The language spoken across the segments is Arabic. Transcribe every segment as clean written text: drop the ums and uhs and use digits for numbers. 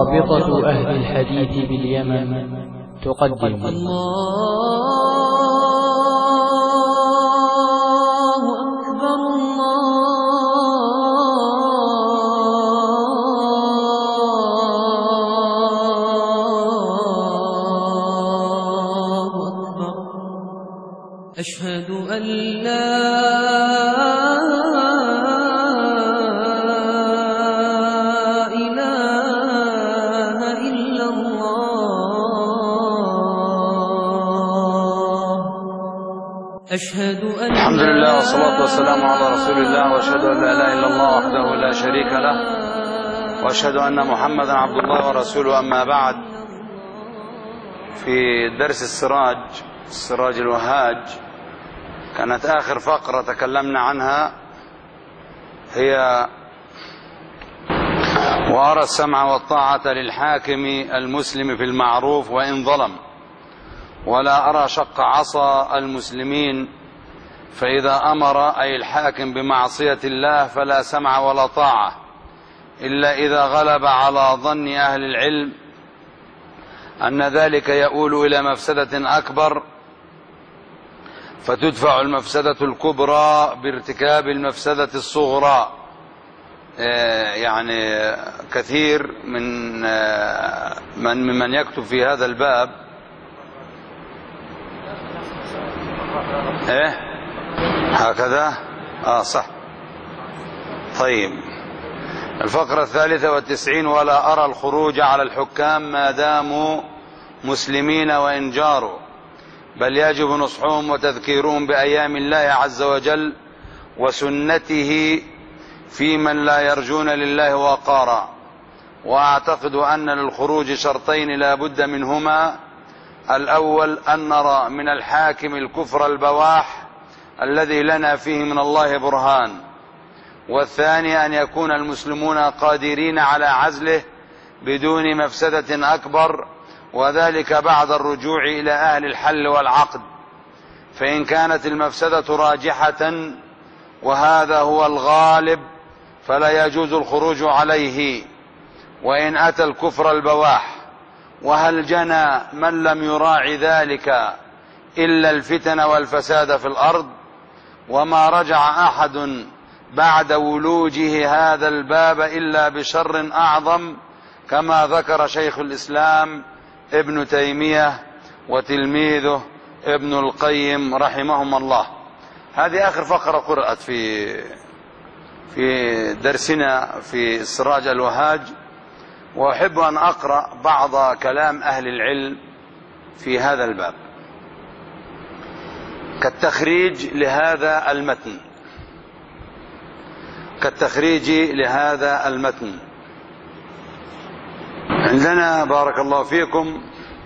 رابطة أهل الحديث باليمن تقدم أشهد أن لا إله إلا الله. أشهد أن الحمد لله والصلاة والسلام على رسول الله، وأشهد أن لا إله إلا الله وحده لا شريك له، وأشهد أن محمدا عبد الله ورسوله. أما بعد، في درس السراج الوهاج كانت آخر فقرة تكلمنا عنها هي وأرى السمع والطاعة للحاكم المسلم في المعروف وإن ظلم، ولا أرى شق عصا المسلمين، فإذا أمر أي الحاكم بمعصية الله فلا سمع ولا طاعة إلا إذا غلب على ظن أهل العلم أن ذلك يؤول إلى مفسدة أكبر، فتدفع المفسدة الكبرى بارتكاب المفسدة الصغرى. يعني كثير ممن يكتب في هذا الباب هكذا صح. طيب، الفقرة 93: ولا أرى الخروج على الحكام ما داموا مسلمين وإن جاروا، بل يجب نصحهم وتذكيرهم بأيام الله عز وجل وسنته في من لا يرجون لله وقارا. وأعتقد أن للخروج شرطين لا بد منهما: الأول أن نرى من الحاكم الكفر البواح الذي لنا فيه من الله برهان، والثاني أن يكون المسلمون قادرين على عزله بدون مفسدة أكبر، وذلك بعد الرجوع إلى أهل الحل والعقد. فإن كانت المفسدة راجحة وهذا هو الغالب فلا يجوز الخروج عليه، وإن أتى الكفر البواح. وهل جنى من لم يراعي ذلك إلا الفتن والفساد في الأرض؟ وما رجع أحد بعد ولوجه هذا الباب إلا بشر أعظم، كما ذكر شيخ الإسلام ابن تيمية وتلميذه ابن القيم رحمهم الله. هذه آخر فقرة قرأت في درسنا في السراج الوهاج، وأحب أن أقرأ بعض كلام أهل العلم في هذا الباب كالتخريج لهذا المتن. عندنا بارك الله فيكم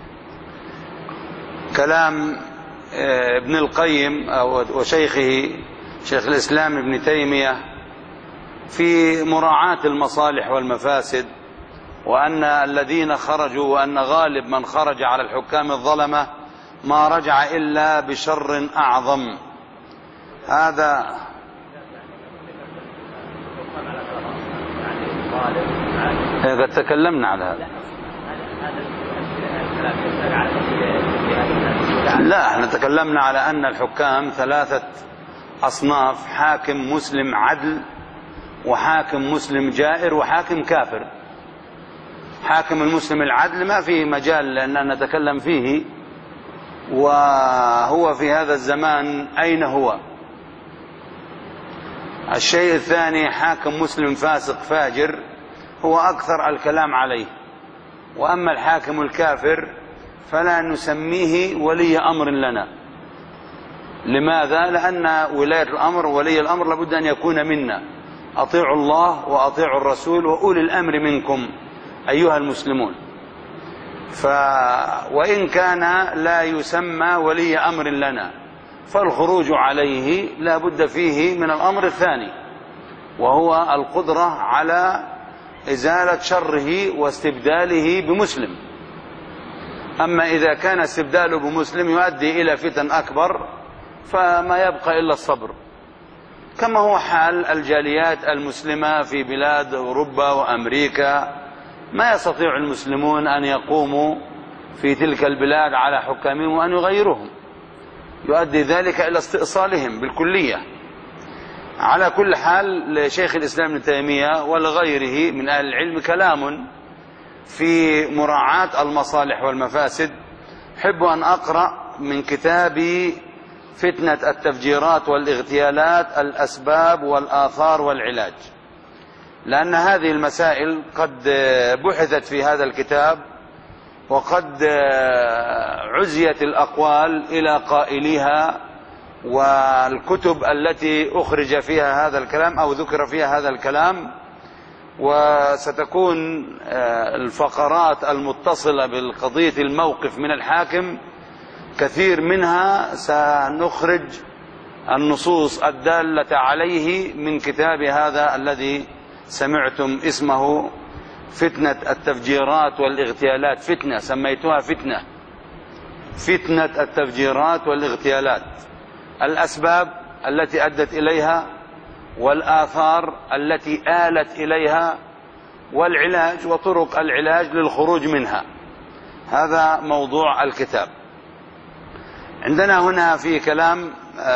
كلام ابن القيم وشيخه شيخ الإسلام ابن تيمية في مراعاة المصالح والمفاسد، وأن الذين خرجوا وأن غالب من خرج على الحكام الظلمة ما رجع إلا بشر أعظم. هذا قد تكلمنا على هذا. لا، احنا تكلمنا على أن الحكام 3 أصناف: حاكم مسلم عدل، وحاكم مسلم جائر، وحاكم كافر. حاكم المسلم العدل ما فيه مجال لأننا نتكلم فيه، وهو في هذا الزمان أين هو. الشيء الثاني حاكم مسلم فاسق فاجر، هو أكثر الكلام عليه. وأما الحاكم الكافر فلا نسميه ولي أمر لنا. لماذا؟ لأن ولاية الأمر ولي الأمر لابد أن يكون منا. أطيعوا الله وأطيعوا الرسول وأولي الأمر منكم أيها المسلمون. وإن كان لا يسمى ولي أمر لنا، فالخروج عليه لا بد فيه من الأمر الثاني، وهو القدرة على إزالة شره واستبداله بمسلم. أما إذا كان استبداله بمسلم يؤدي إلى فتن أكبر فما يبقى إلا الصبر، كما هو حال الجاليات المسلمة في بلاد أوروبا وأمريكا ما يستطيع المسلمون أن يقوموا في تلك البلاد على حكامهم وأن يغيروهم، يؤدي ذلك إلى استئصالهم بالكلية. على كل حال، لشيخ الإسلام ابن تيمية ولغيره من أهل العلم كلام في مراعاة المصالح والمفاسد. أحب أن أقرأ من كتاب فتنة التفجيرات والاغتيالات: الأسباب والآثار والعلاج، لأن هذه المسائل قد بحثت في هذا الكتاب، وقد عزيت الأقوال إلى قائليها، والكتب التي أخرج فيها هذا الكلام أو ذكر فيها هذا الكلام. وستكون الفقرات المتصلة بالقضية الموقف من الحاكم كثير منها سنخرج النصوص الدالة عليه من كتاب هذا الذي سمعتم اسمه فتنة التفجيرات والاغتيالات. فتنة سميتها فتنة التفجيرات والاغتيالات: الأسباب التي أدت إليها، والآثار التي آلت إليها، والعلاج وطرق العلاج للخروج منها. هذا موضوع الكتاب. عندنا هنا في كلام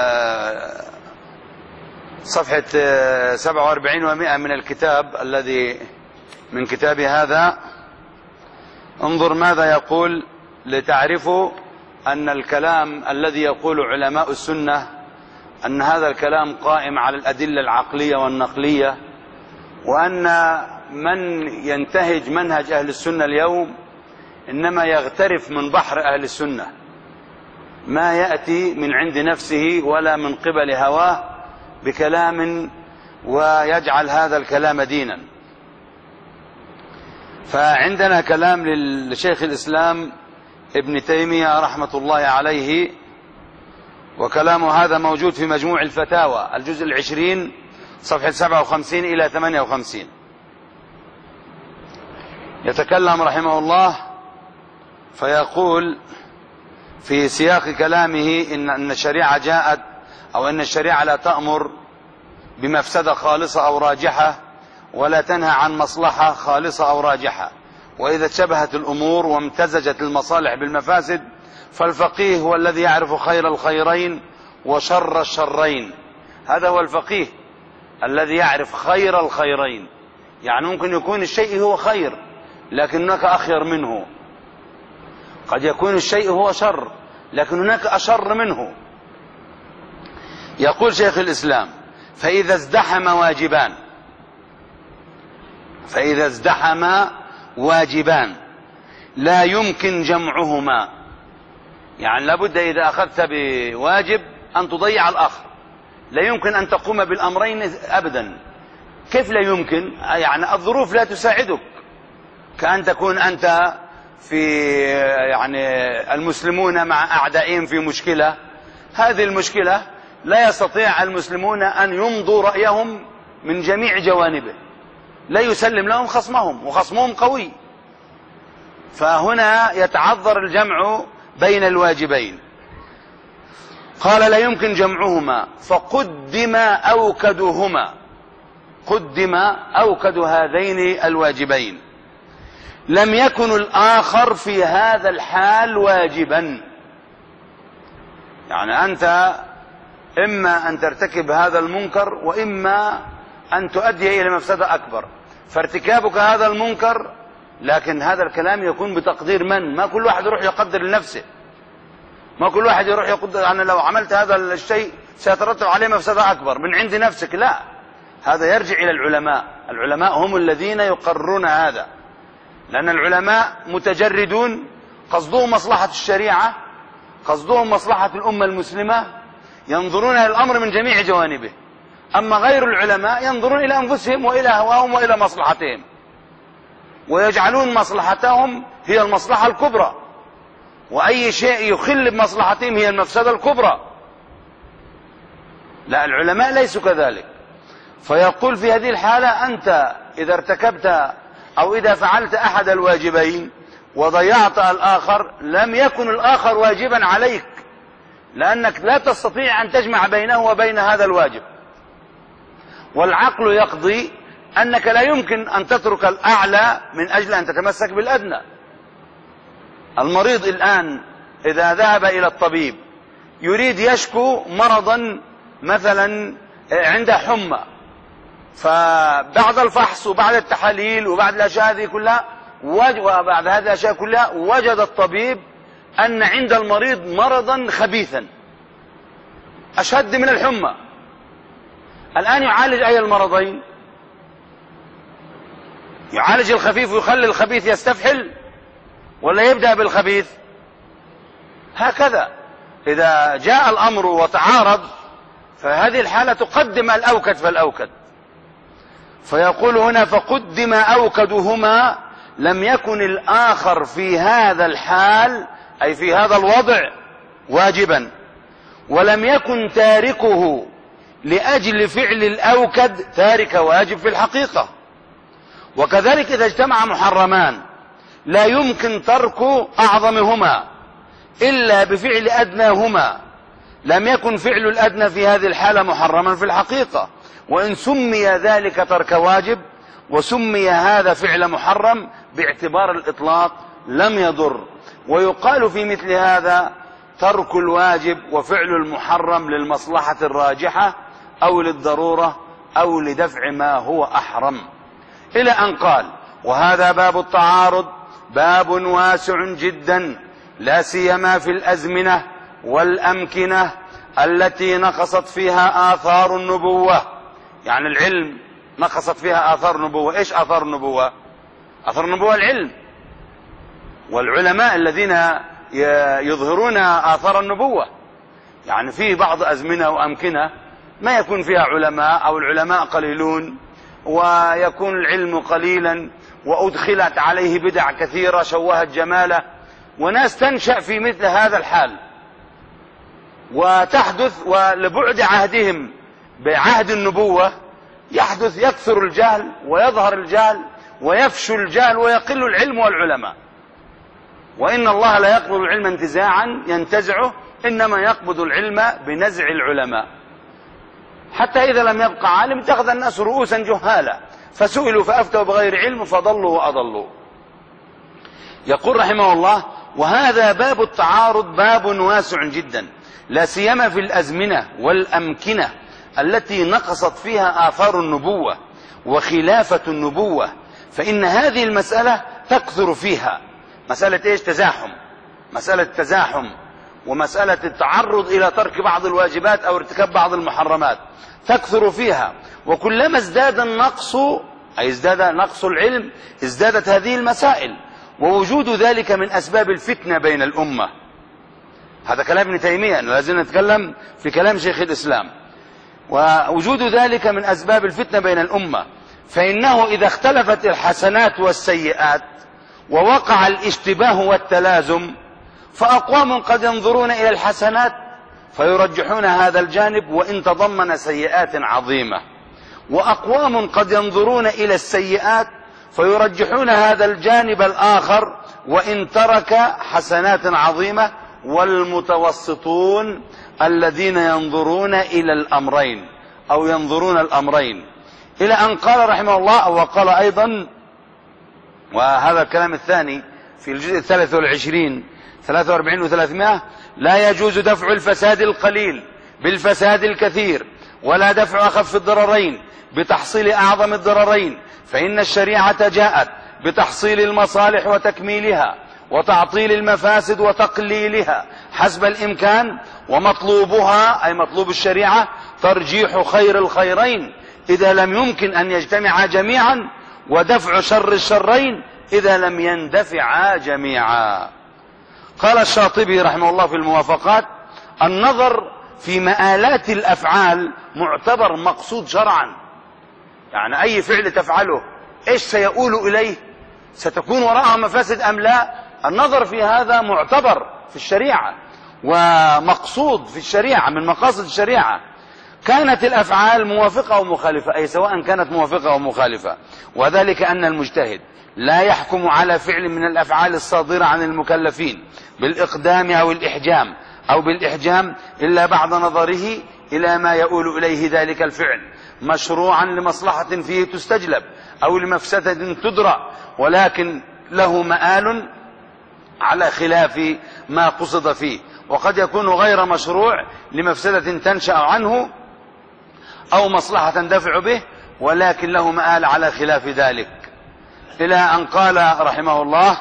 صفحة 47 و100 من الكتاب الذي من كتاب هذا. انظر ماذا يقول لتعرفوا أن الكلام الذي يقول علماء السنة أن هذا الكلام قائم على الأدلة العقلية والنقلية، وأن من ينتهج منهج أهل السنة اليوم إنما يغترف من بحر أهل السنة، ما يأتي من عند نفسه ولا من قبل هواه بكلام ويجعل هذا الكلام دينا. فعندنا كلام للشيخ الإسلام ابن تيمية رحمة الله عليه، وكلامه هذا موجود في مجموع الفتاوى الجزء 20 صفحة 57 إلى 58. يتكلم رحمه الله فيقول في سياق كلامه إن الشريعة جاءت، أو أن الشريعة لا تأمر بمفسدة خالصة أو راجحة، ولا تنهى عن مصلحة خالصة أو راجحة. وإذا اشتبهت الأمور وامتزجت المصالح بالمفاسد فالفقيه هو الذي يعرف خير الخيرين وشر الشرين. هذا هو الفقيه الذي يعرف خير الخيرين، يعني ممكن يكون الشيء هو خير لكن هناك أخير منه، قد يكون الشيء هو شر لكن هناك أشر منه. يقول شيخ الإسلام: فإذا ازدحم واجبان لا يمكن جمعهما، يعني لابد إذا أخذت بواجب أن تضيع الآخر، لا يمكن أن تقوم بالأمرين أبدا. كيف لا يمكن؟ يعني الظروف لا تساعدك، كأن تكون أنت في المسلمون مع أعدائهم في مشكلة، هذه المشكلة لا يستطيع المسلمون أن يمضوا رأيهم من جميع جوانبه، لا يسلم لهم خصمهم وخصمهم قوي، فهنا يتعذر الجمع بين الواجبين. قال: لا يمكن جمعهما فقدم أوكد هذين الواجبين، لم يكن الآخر في هذا الحال واجبا. يعني أنت إما أن ترتكب هذا المنكر وإما أن تؤدي إلى مفسدة أكبر، فارتكابك هذا المنكر، لكن هذا الكلام يكون بتقدير من؟ ما كل واحد يروح يقدر لنفسه، ما كل واحد يروح يقدر أنا لو عملت هذا الشيء سيترتب عليه مفسدة أكبر من عند نفسك، لا، هذا يرجع إلى العلماء هم الذين يقررون هذا، لأن العلماء متجردون، قصدهم مصلحة الشريعة، قصدهم مصلحة الأمة المسلمة، ينظرون إلى الأمر من جميع جوانبه. أما غير العلماء ينظرون إلى أنفسهم وإلى هواهم وإلى مصلحتهم، ويجعلون مصلحتهم هي المصلحة الكبرى، وأي شيء يخل بمصلحتهم هي المفسدة الكبرى. لا، العلماء ليسوا كذلك. فيقول في هذه الحالة أنت إذا ارتكبت أو إذا فعلت أحد الواجبين وضيعت الآخر، لم يكن الآخر واجبا عليك، لأنك لا تستطيع أن تجمع بينه وبين هذا الواجب. والعقل يقضي أنك لا يمكن أن تترك الأعلى من أجل أن تتمسك بالأدنى. المريض الآن إذا ذهب إلى الطبيب يريد يشكو مرضا مثلا عنده حمى، فبعد الفحص وبعد التحاليل وبعد الأشياء هذه كلها وبعد هذه الأشياء كلها وجد الطبيب أن عند المريض مرضا خبيثا أشد من الحمى. الآن يعالج أي المرضين؟ يعالج الخفيف ويخلي الخبيث يستفحل، ولا يبدأ بالخبيث؟ هكذا إذا جاء الأمر وتعارض فهذه الحالة تقدم الأوكد فالأوكد. فيقول هنا فقدم أوكدهما، لم يكن الآخر في هذا الحال أي في هذا الوضع واجبا، ولم يكن تاركه لأجل فعل الأوكد تارك واجب في الحقيقة. وكذلك إذا اجتمع محرمان لا يمكن ترك أعظمهما إلا بفعل أدناهما، لم يكن فعل الأدنى في هذه الحالة محرما في الحقيقة، وإن سمي ذلك ترك واجب وسمي هذا فعل محرم باعتبار الإطلاق لم يضر. ويقال في مثل هذا ترك الواجب وفعل المحرم للمصلحة الراجحة أو للضرورة أو لدفع ما هو أحرم، إلى أن قال وهذا باب التعارض باب واسع جدا، لا سيما في الأزمنة والأمكنة التي نقصت فيها آثار النبوة. يعني العلم نقصت فيها آثار النبوة. إيش آثار النبوة؟ آثار النبوة العلم، والعلماء الذين يظهرون آثار النبوة. يعني في بعض أزمنة وأمكنة ما يكون فيها علماء أو العلماء قليلون ويكون العلم قليلا وأدخلت عليه بدع كثيرة شوهت جماله، وناس تنشأ في مثل هذا الحال وتحدث، ولبعد عهدهم بعهد النبوة يحدث يكثر الجهل ويظهر الجهل ويفشو الجهل ويقل العلم والعلماء. وإن الله لا يقبض العلم انتزاعا ينتزعه، إنما يقبض العلم بنزع العلماء، حتى إذا لم يبقى عالم اتخذ الناس رؤوسا جهالا فسئلوا فأفتوا بغير علم فضلوا وأضلوا. يقول رحمه الله وهذا باب التعارض باب واسع جدا، لا سيما في الأزمنة والأمكنة التي نقصت فيها آثار النبوة وخلافة النبوة، فإن هذه المسألة تكثر فيها مسألة إيش؟ تزاحم، مسألة تزاحم ومسألة التعرض إلى ترك بعض الواجبات أو ارتكاب بعض المحرمات تكثر فيها. وكلما ازداد النقص أي ازداد نقص العلم ازدادت هذه المسائل، ووجود ذلك من أسباب الفتنة بين الأمة. هذا كلام ابن تيمية، لازم نتكلم في كلام شيخ الإسلام. ووجود ذلك من أسباب الفتنة بين الأمة، فإنه إذا اختلفت الحسنات والسيئات ووقع الاشتباه والتلازم فأقوام قد ينظرون إلى الحسنات فيرجحون هذا الجانب وإن تضمن سيئات عظيمة، وأقوام قد ينظرون إلى السيئات فيرجحون هذا الجانب الآخر وإن ترك حسنات عظيمة، والمتوسطون الذين ينظرون إلى الأمرين أو ينظرون الأمرين، إلى أن قال رحمه الله وقال أيضا، وهذا الكلام الثاني في الجزء 23 43 و300: لا يجوز دفع الفساد القليل بالفساد الكثير، ولا دفع أخف الضررين بتحصيل أعظم الضررين، فإن الشريعة جاءت بتحصيل المصالح وتكميلها وتعطيل المفاسد وتقليلها حسب الإمكان، ومطلوبها أي مطلوب الشريعة ترجيح خير الخيرين إذا لم يمكن أن يجتمعا جميعا، ودفع شر الشرين إذا لم يندفعا جميعا. قال الشاطبي رحمه الله في الموافقات: النظر في مآلات الأفعال معتبر مقصود شرعا، يعني أي فعل تفعله إيش سيؤول إليه؟ ستكون وراءها مفاسد أم لا؟ النظر في هذا معتبر في الشريعة ومقصود في الشريعة من مقاصد الشريعة. كانت الأفعال موافقة أو مخالفة، أي سواء كانت موافقة أو مخالفة، وذلك أن المجتهد لا يحكم على فعل من الأفعال الصادرة عن المكلفين بالإقدام أو الإحجام أو بالإحجام إلا بعد نظره إلى ما يؤول إليه ذلك الفعل، مشروعا لمصلحة فيه تستجلب أو لمفسدة تدرى، ولكن له مآل على خلاف ما قصد فيه، وقد يكون غير مشروع لمفسدة تنشأ عنه أو مصلحة تندفع به، ولكن له مآل على خلاف ذلك. إلى أن قال رحمه الله،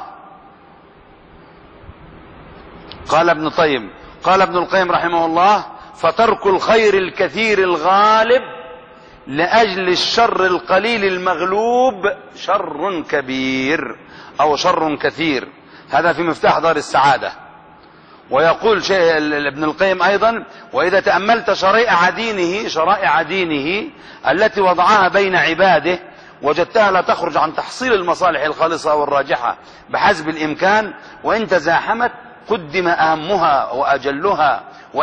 قال ابن القيم رحمه الله: فترك الخير الكثير الغالب لأجل الشر القليل المغلوب شر كبير أو شر كثير. هذا في مفتاح دار السعادة. ويقول ابن القيم أيضا: وإذا تأملت شرائع دينه التي وضعها بين عباده وجدتها لا تخرج عن تحصيل المصالح الخالصة والراجحة بحسب الإمكان، وإن تزاحمت قدم أهمها وأجلها،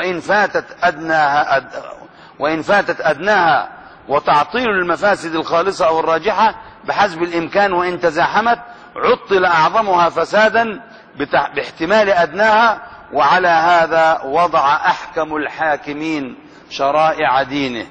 وإن فاتت أدناها، وتعطيل المفاسد الخالصة أو الراجحة بحسب الإمكان وإن تزاحمت عطل أعظمها فسادا باحتمال أدناها. وعلى هذا وضع أحكم الحاكمين شرائع دينه.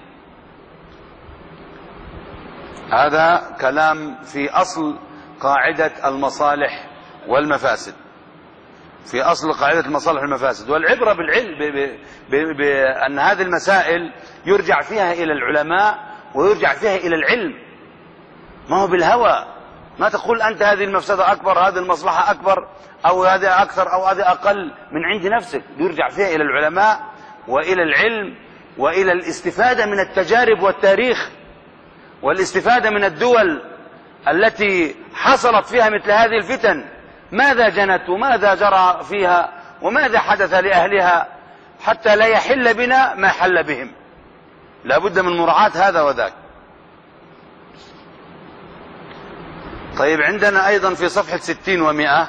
هذا كلام في أصل قاعدة المصالح والمفاسد، في أصل قاعدة المصالح والمفاسد. والعبرة بأن هذه المسائل يرجع فيها إلى العلماء ويرجع فيها إلى العلم، ما هو بالهوى. ما تقول أنت هذه المفسدة أكبر، هذه المصلحة أكبر، أو هذه أكثر أو هذه أقل من عند نفسك. يرجع فيها إلى العلماء وإلى العلم وإلى الاستفادة من التجارب والتاريخ، والاستفادة من الدول التي حصلت فيها مثل هذه الفتن، ماذا جنت وماذا جرى فيها وماذا حدث لأهلها، حتى لا يحل بنا ما حل بهم. لا بد من مراعاة هذا وذاك. طيب، عندنا أيضا في صفحة 60 و100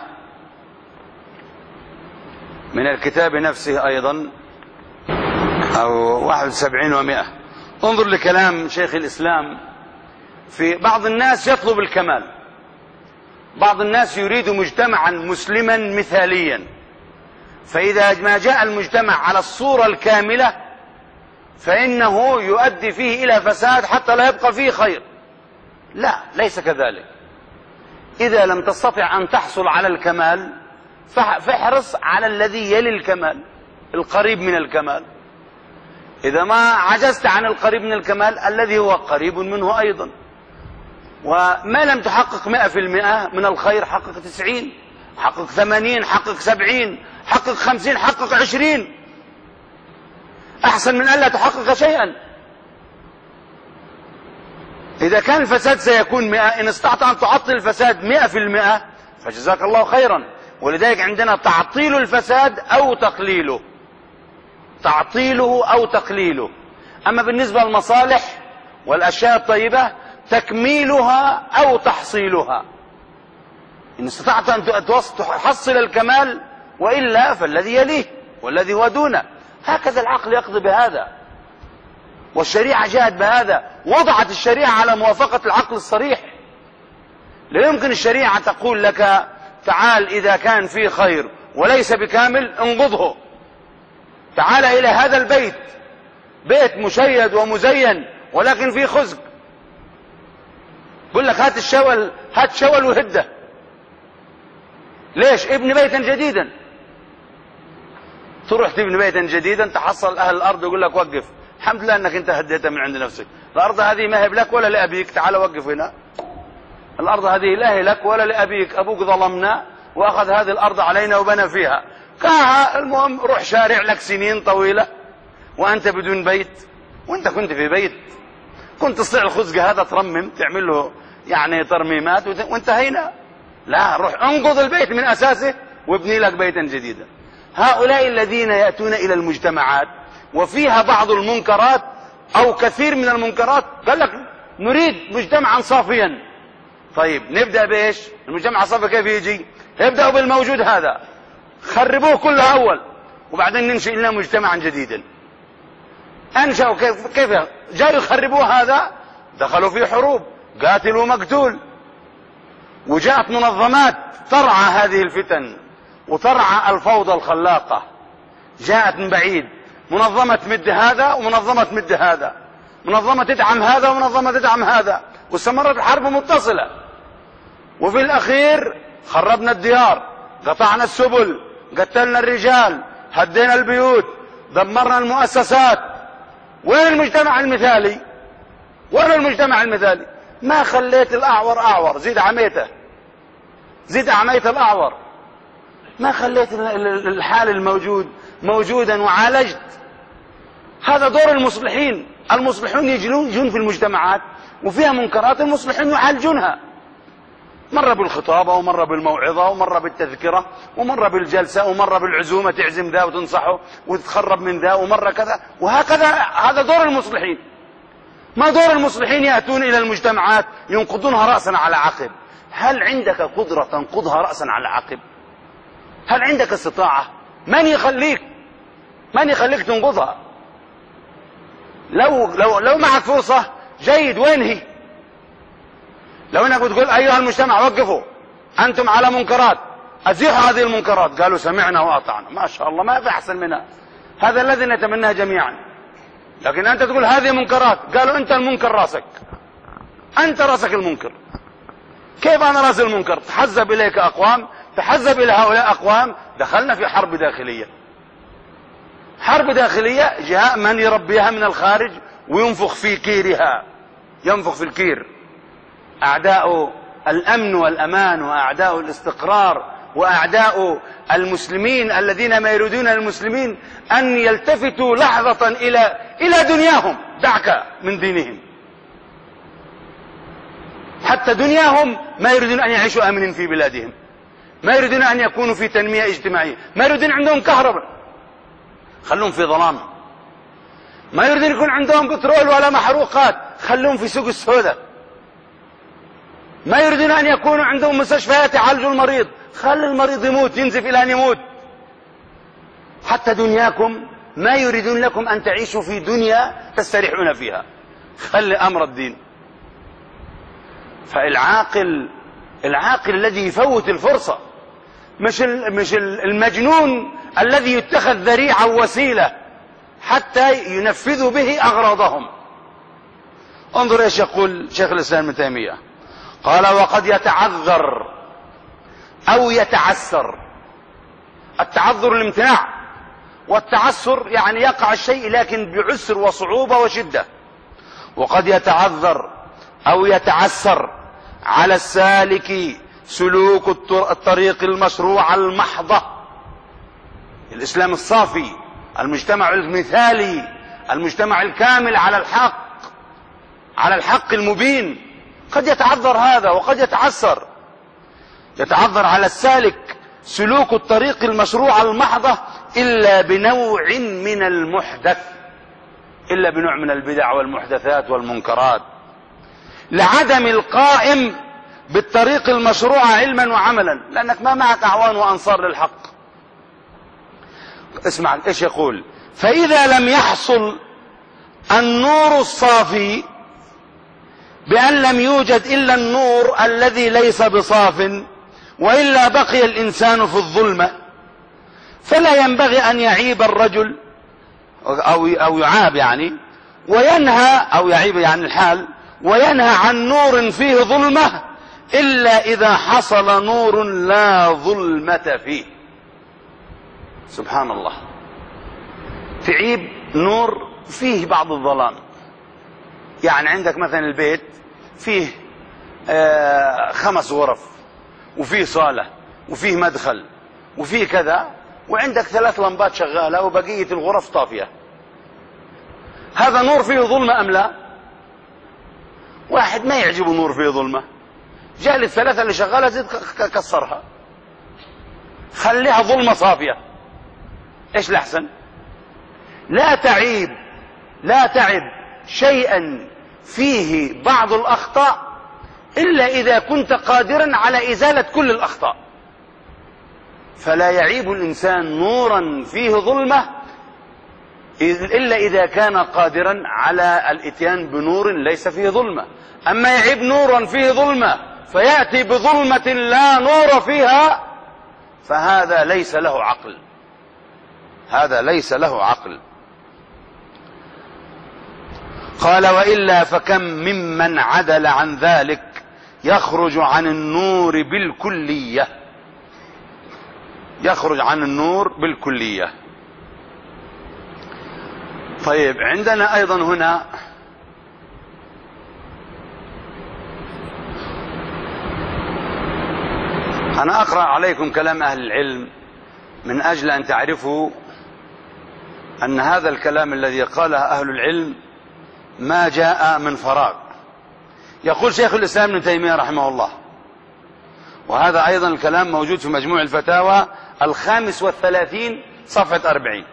من الكتاب نفسه أيضا، أو 71 و100، انظر لكلام شيخ الإسلام. في بعض الناس يطلب الكمال، بعض الناس يريد مجتمعا مسلما مثاليا، فإذا ما جاء المجتمع على الصورة الكاملة فإنه يؤدي فيه إلى فساد حتى لا يبقى فيه خير. لا، ليس كذلك. إذا لم تستطع أن تحصل على الكمال فاحرص على الذي يلي الكمال، القريب من الكمال. إذا ما عجزت عن القريب من الكمال الذي هو قريب منه أيضا. وما لم تحقق 100% من الخير حقق 90، حقق 80، حقق 70، حقق 50، حقق 20، أحسن من ألا تحقق شيئا. إذا كان الفساد سيكون 100، إن استطعت أن تعطل الفساد 100% فجزاك الله خيرا. ولذلك عندنا تعطيل الفساد أو تقليله، تعطيله أو تقليله. أما بالنسبة للمصالح والأشياء الطيبة تكميلها أو تحصيلها. إن استطعت أن تحصل الكمال، وإلا فالذي يليه والذي هو دونه. هكذا العقل يقضي بهذا، والشريعة جاءت بهذا، وضعت الشريعة على موافقة العقل الصريح. لا يمكن الشريعة تقول لك تعال إذا كان فيه خير وليس بكامل انقضه، تعال إلى هذا البيت، بيت مشيد ومزين ولكن فيه خزق، يقول لك هات شول وهده. ليش؟ ابن بيتا جديدا. تروح تبني بيتا جديدا تحصل أهل الأرض يقول لك وقف، الحمد لله أنك أنت هديتها من عند نفسك، الأرض هذه ما هي لك ولا لأبيك، تعال وقف هنا. الأرض هذه لا هي لك ولا لأبيك، أبوك ظلمنا وأخذ هذه الأرض علينا وبنى فيها. المهم روح شارع لك سنين طويلة وأنت بدون بيت، وأنت كنت في بيت، كنت تصنع الخزق هذا ترمم تعمل له يعني ترميمات وانتهينا. لا، روح انقض البيت من أساسه وابني لك بيتا جديدا. هؤلاء الذين يأتون إلى المجتمعات وفيها بعض المنكرات أو كثير من المنكرات، قال لك نريد مجتمعا صافيا. طيب نبدأ بإيش؟ المجتمع الصافي كيف يجي؟ يبدأوا بالموجود هذا، خربوه كله أول، وبعدين ننشئ لنا مجتمعا جديدا. أنشأوا كيف جاءوا يخربوه هذا؟ دخلوا في حروب، قاتل ومقتول، وجاءت منظمات ترعى هذه الفتن وترعى الفوضى الخلاقة. جاءت من بعيد منظمة تمد هذا ومنظمة تمد هذا، منظمة تدعم هذا ومنظمة تدعم هذا، واستمرت الحرب متصلة. وفي الأخير خربنا الديار، قطعنا السبل، قتلنا الرجال، هدينا البيوت، دمرنا المؤسسات. وين المجتمع المثالي؟ وين المجتمع المثالي؟ ما خليت الأعور أعور، زيد عميته، زيد عميت الأعور. ما خليت الحال الموجود موجودا وعالجت. هذا دور المصلحين. المصلحون يجون في المجتمعات وفيها منكرات، المصلحين يعالجونها، مرة بالخطابة ومرة بالموعظة ومرة بالتذكرة ومرة بالجلسة ومرة بالعزومة، تعزم ذا وتنصحه وتتخرب من ذا، ومرة كذا، وهكذا. هذا دور المصلحين. ما دور المصلحين يأتون إلى المجتمعات ينقضونها رأسا على عقب. هل عندك قدرة تنقضها رأسا على عقب؟ هل عندك استطاعة؟ من يخليك تنقضها؟ لو معك فرصة جيد، وين هي؟ لو انك بتقول ايها المجتمع وقفوا، انتم على منكرات، ازيحوا هذه المنكرات، قالوا سمعنا واطعنا، ما شاء الله، ما في احسن منها. هذا الذي نتمناه جميعا. لكن انت تقول هذه منكرات، قالوا انت المنكر راسك، انت راسك المنكر. كيف انا راس المنكر؟ تحزب اليك اقوام، تحزب الى هؤلاء اقوام، دخلنا في حرب داخلية. حرب داخلية جاء من يربيها من الخارج وينفخ في كيرها، ينفخ في الكير. أعداء الأمن والأمان وأعداء الاستقرار وأعداء المسلمين الذين ما يريدون المسلمين أن يلتفتوا لحظة إلى دنياهم، دعك من دينهم. حتى دنياهم ما يريدون أن يعيشوا آمنين في بلادهم، ما يريدون أن يكونوا في تنمية اجتماعية، ما يريدون عندهم كهرباء، خلوهم في ظلام. ما يريدون يكون عندهم بترول ولا محروقات، خلوهم في سوق السوداء. ما يريدون أن يكونوا عندهم مستشفيات يعالجوا المريض، خلي المريض يموت، ينزف إلى أن يموت. حتى دنياكم ما يريدون لكم أن تعيشوا في دنيا تستريحون فيها، خلي أمر الدين. فالعاقل الذي يفوت الفرصة، مش المجنون الذي يتخذ ذريعة ووسيلة حتى ينفذوا به أغراضهم. انظر ايش يقول شيخ الإسلام ابن تيمية، قال: وقد يتعذر أو يتعسر. التعذر الامتناع، والتعسر يعني يقع الشيء لكن بعسر وصعوبة وشدة. وقد يتعذر أو يتعسر على السالك سلوك الطريق المشروع المحضة، الإسلام الصافي، المجتمع المثالي، المجتمع الكامل على الحق المبين. قد يتعذر هذا وقد يتعسر. يتعذر على السالك سلوك الطريق المشروع المحضة إلا بنوع من المحدث، إلا بنوع من البدع والمحدثات والمنكرات، لعدم القائم بالطريق المشروع علما وعملا، لأنك ما معك أعوان وأنصار للحق. اسمع ايش يقول: فإذا لم يحصل النور الصافي، بأن لم يوجد إلا النور الذي ليس بصاف، وإلا بقي الإنسان في الظلمة، فلا ينبغي أن يعيب الرجل أو يعاب يعني، وينهى أو يعيب يعني الحال، وينهى عن نور فيه ظلمة إلا إذا حصل نور لا ظلمة فيه. سبحان الله. تعيب نور فيه بعض الظلام. يعني عندك مثلا البيت فيه 5 غرف، وفيه صالة، وفيه مدخل، وفيه كذا، وعندك 3 لمبات شغالة وبقية الغرف طافية. هذا نور فيه ظلمة أم لا؟ واحد ما يعجبه نور فيه ظلمة، جاء لل3 اللي شغالة زيد كسرها، خليها ظلمة صافية. ايش الأحسن؟ لا تعب شيئا فيه بعض الأخطاء إلا إذا كنت قادرا على إزالة كل الأخطاء. فلا يعيب الإنسان نورا فيه ظلمة إلا إذا كان قادرا على الإتيان بنور ليس فيه ظلمة. أما يعيب نورا فيه ظلمة فيأتي بظلمة لا نور فيها، فهذا ليس له عقل، هذا ليس له عقل. قال وإلا فكم ممن عدل عن ذلك يخرج عن النور بالكلية، يخرج عن النور بالكلية. طيب عندنا أيضا هنا أنا أقرأ عليكم كلام أهل العلم من أجل أن تعرفوا أن هذا الكلام الذي قاله أهل العلم ما جاء من فراغ. يقول شيخ الإسلام ابن تيمية رحمه الله، وهذا أيضا الكلام موجود في مجموع الفتاوى 35 صفحة 40.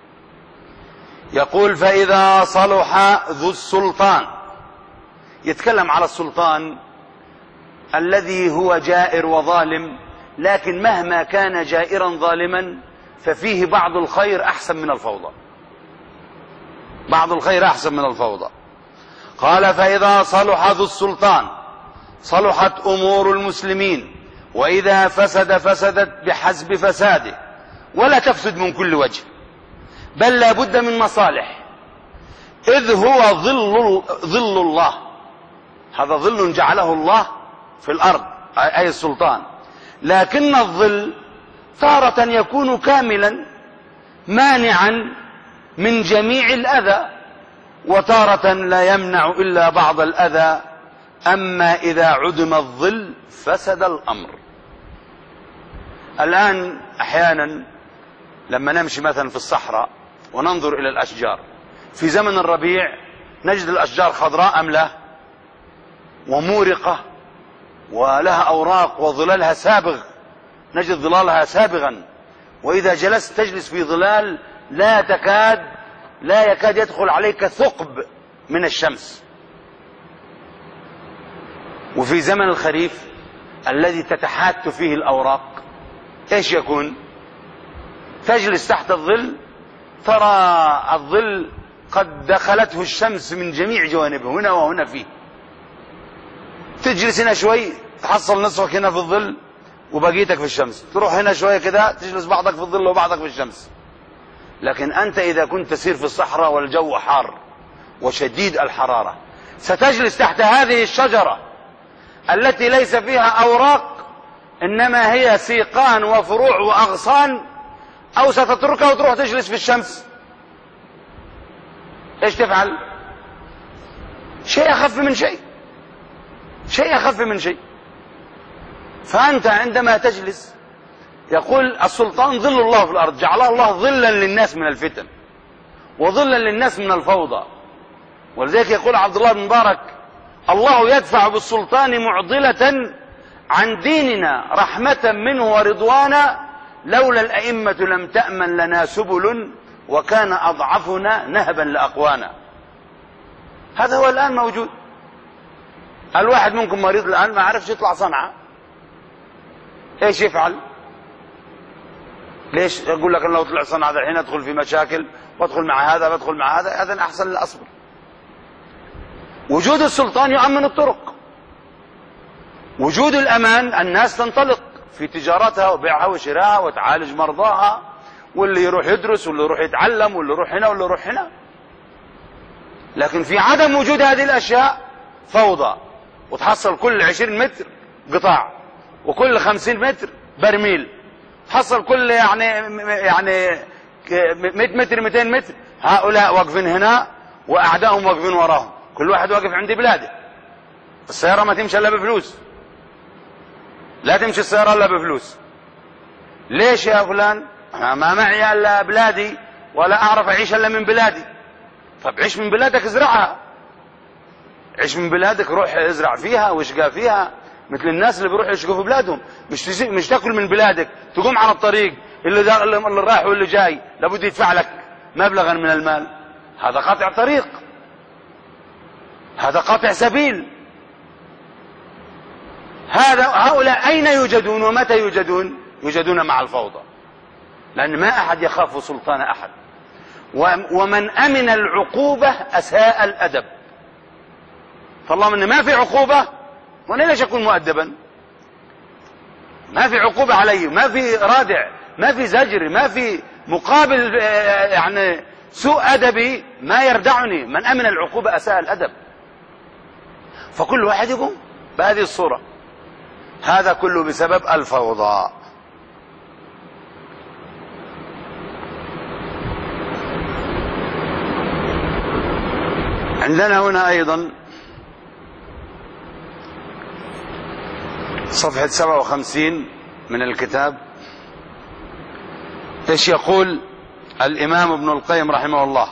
يقول فإذا صلح ذو السلطان، يتكلم على السلطان الذي هو جائر وظالم، لكن مهما كان جائرا ظالما ففيه بعض الخير أحسن من الفوضى، بعض الخير أحسن من الفوضى. قال فإذا صلح ذو السلطان صلحت أمور المسلمين، وإذا فسد فسدت بحسب فساده، ولا تفسد من كل وجه، بل لا بد من مصالح، إذ هو ظل الله، هذا ظل جعله الله في الأرض أي السلطان، لكن الظل تارة يكون كاملا مانعا من جميع الأذى، وتارة لا يمنع إلا بعض الأذى، أما إذا عدم الظل فسد الأمر. الآن أحيانا لما نمشي مثلا في الصحراء وننظر إلى الأشجار في زمن الربيع نجد الأشجار خضراء أم لا، ومورقة ولها أوراق وظلالها سابغ، نجد ظلالها سابغا، وإذا جلست تجلس في ظلال لا يكاد يدخل عليك ثقب من الشمس. وفي زمن الخريف الذي تتحات فيه الأوراق ايش يكون؟ تجلس تحت الظل ترى الظل قد دخلته الشمس من جميع جوانبه، هنا وهنا فيه. تجلس هنا شوي تحصل نصفك هنا في الظل وبقيتك في الشمس، تروح هنا شوية كده تجلس بعضك في الظل وبعضك في الشمس. لكن أنت إذا كنت تسير في الصحراء والجو حار وشديد الحرارة ستجلس تحت هذه الشجرة التي ليس فيها أوراق إنما هي سيقان وفروع وأغصان، أو ستتركها وتروح تجلس في الشمس؟ إيش تفعل؟ شيء أخف من شيء، شيء أخف من شيء. فأنت عندما تجلس، يقول السلطان ظل الله في الأرض، جعله الله ظلا للناس من الفتن وظلا للناس من الفوضى. ولذلك يقول عبد الله بن مبارك الله يدفع بالسلطان معضلة عن ديننا رحمة منه ورضوانا، لولا الأئمة لم تأمن لنا سبل، وكان أضعفنا نهبا لأقوانا. هذا هو الآن موجود. الواحد منكم مريض الآن ما عرفش يطلع صنعاء، ايش يفعل؟ ليش؟ يقول لك لو طلع صنعاء الحين ادخل في مشاكل، وادخل مع هذا وادخل مع هذا، هذا احسن الاصبر. وجود السلطان يؤمن الطرق، وجود الأمان، الناس تنطلق في تجارتها وبيعها وشراءها وتعالج مرضاها، واللي يروح يدرس واللي يروح يتعلم واللي يروح هنا واللي يروح هنا. لكن في عدم وجود هذه الأشياء فوضى، وتحصل كل 20 متر قطاع، وكل 50 متر برميل، تحصل كل يعني 100 متر 200 متر هؤلاء واقفين هنا وأعدائهم واقفين وراهم، كل واحد واقف عند بلاده. السيارة ما تمشي إلا بفلوس، لا تمشي السيارة إلا بفلوس. ليش يا فلان؟ ما معي إلا بلادي ولا أعرف أعيش إلا من بلادي. طب عيش من بلادك، ازرعها، عيش من بلادك، روح ازرع فيها واشقى فيها مثل الناس اللي بيروحوا يشقوا في بلادهم. مش تاكل من بلادك، تقوم على الطريق اللي رايح واللي جاي لابد يدفع لك مبلغا من المال. هذا قاطع طريق، هذا قاطع سبيل. هؤلاء أين يوجدون ومتى يوجدون؟ يوجدون مع الفوضى، لأن ما أحد يخاف سلطان أحد، ومن أمن العقوبة أساء الأدب. فالله من ما في عقوبة وأنا ليش أكون مؤدبا؟ ما في عقوبة علي، ما في رادع، ما في زجر، ما في مقابل يعني سوء أدبي ما يردعني، من أمن العقوبة أساء الأدب. فكل واحد يقوم بهذه الصورة. هذا كله بسبب الفوضى. عندنا هنا أيضا صفحة 57 من الكتاب، ايش يقول الإمام ابن القيم رحمه الله؟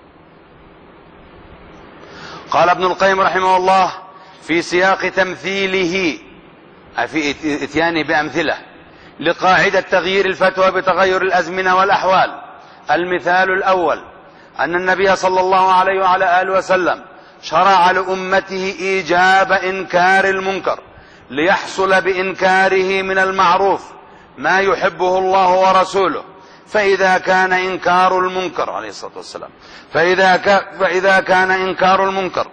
قال ابن القيم رحمه الله في سياق تمثيله، في اتيانه بأمثلة لقاعدة تغيير الفتوى بتغير الأزمنة والأحوال: المثال الأول أن النبي صلى الله عليه وعلى آله وسلم شرع لأمته إيجاب إنكار المنكر ليحصل بإنكاره من المعروف ما يحبه الله ورسوله. فإذا كان إنكار المنكر عليه الصلاة والسلام فإذا كان إنكار المنكر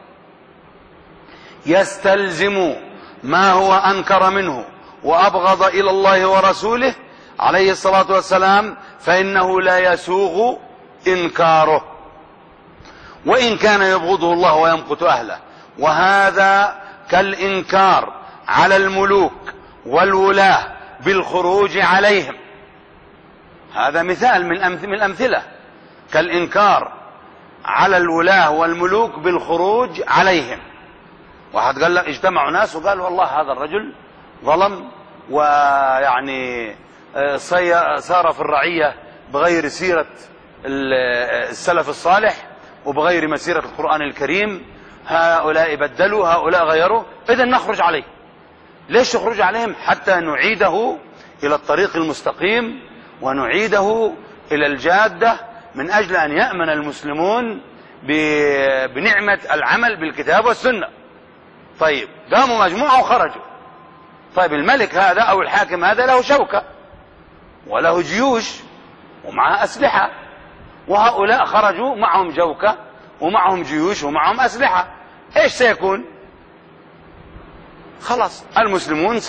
يستلزم ما هو أنكر منه وأبغض إلى الله ورسوله عليه الصلاة والسلام، فإنه لا يسوغ إنكاره، وإن كان يبغضه الله ويمقت أهله. وهذا كالإنكار على الملوك والولاة بالخروج عليهم. هذا مثال من الأمثلة، كالإنكار على الولاة والملوك بالخروج عليهم. واحد قال لك اجتمعوا ناس وقالوا والله هذا الرجل ظلم ويعني سار في الرعية بغير سيرة السلف الصالح وبغير مسيرة القرآن الكريم، هؤلاء بدلوا هؤلاء غيروا، إذن نخرج عليه. ليش نخرج عليهم؟ حتى نعيده إلى الطريق المستقيم ونعيده إلى الجادة، من أجل أن يأمن المسلمون بنعمة العمل بالكتاب والسنة. طيب قاموا مجموعة وخرجوا. طيب الملك هذا أو الحاكم هذا له شوكة وله جيوش ومعه أسلحة، وهؤلاء خرجوا معهم جوكة ومعهم جيوش ومعهم أسلحة. إيش سيكون؟ خلاص المسلمون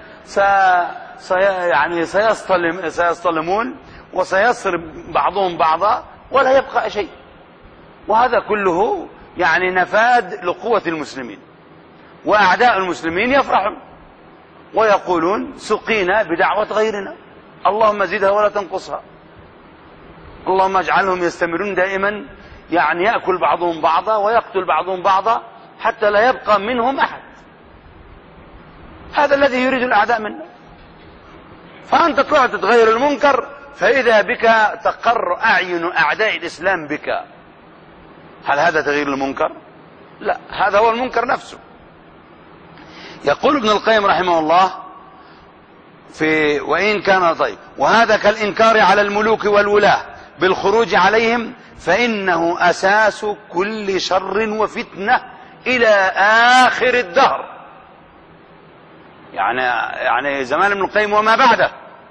سيصطلمون وسيصرم بعضهم بعضا ولا يبقى شيء. وهذا كله يعني نفاد لقوة المسلمين، وأعداء المسلمين يفرحون ويقولون سقينا بدعوة غيرنا، اللهم زدها ولا تنقصها، اللهم اجعلهم يستمرون دائما يعني يأكل بعضهم بعضا ويقتل بعضهم بعضا حتى لا يبقى منهم أحد. هذا الذي يريد الأعداء منا. فأنت طلعت تغير المنكر فإذا بك تقر أعين أعداء الإسلام بك. هل هذا تغيير المنكر؟ لا، هذا هو المنكر نفسه. يقول ابن القيم رحمه الله وإن كان طيب، وهذا كالإنكار على الملوك والولاة بالخروج عليهم، فإنه أساس كل شر وفتنة إلى آخر الدهر. يعني زمان ابن القيم وما بعده،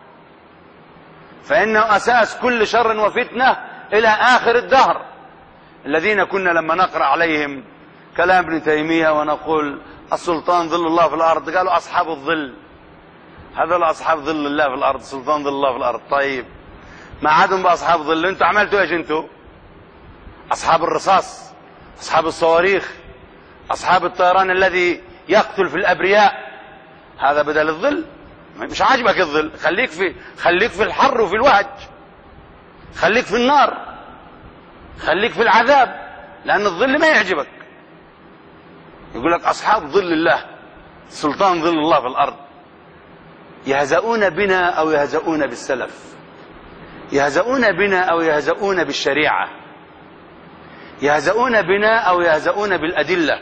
فإنه أساس كل شر وفتنة إلى آخر الدهر. الذين كنا لما نقرأ عليهم كلام ابن تيمية ونقول السلطان ظل الله في الأرض، قالوا أصحاب الظل، هذول أصحاب ظل الله في الأرض، سلطان ظل الله في الأرض. طيب ما عادهم بأصحاب ظل، انتوا عملتوا ايش؟ انتوا أصحاب الرصاص، أصحاب الصواريخ، أصحاب الطيران الذي يقتل في الأبرياء. هذا بدل الظل. مش عاجبك الظل، خليك في الحر وفي الوهج، خليك في النار، خليك في العذاب، لأن الظل ما يعجبك. يقول لك أصحاب ظل الله، سلطان ظل الله في الأرض. يهزؤون بنا أو يهزؤون بالسلف، يهزؤون بنا أو يهزؤون بالشريعة، يهزؤون بنا أو يهزؤون بالأدلة.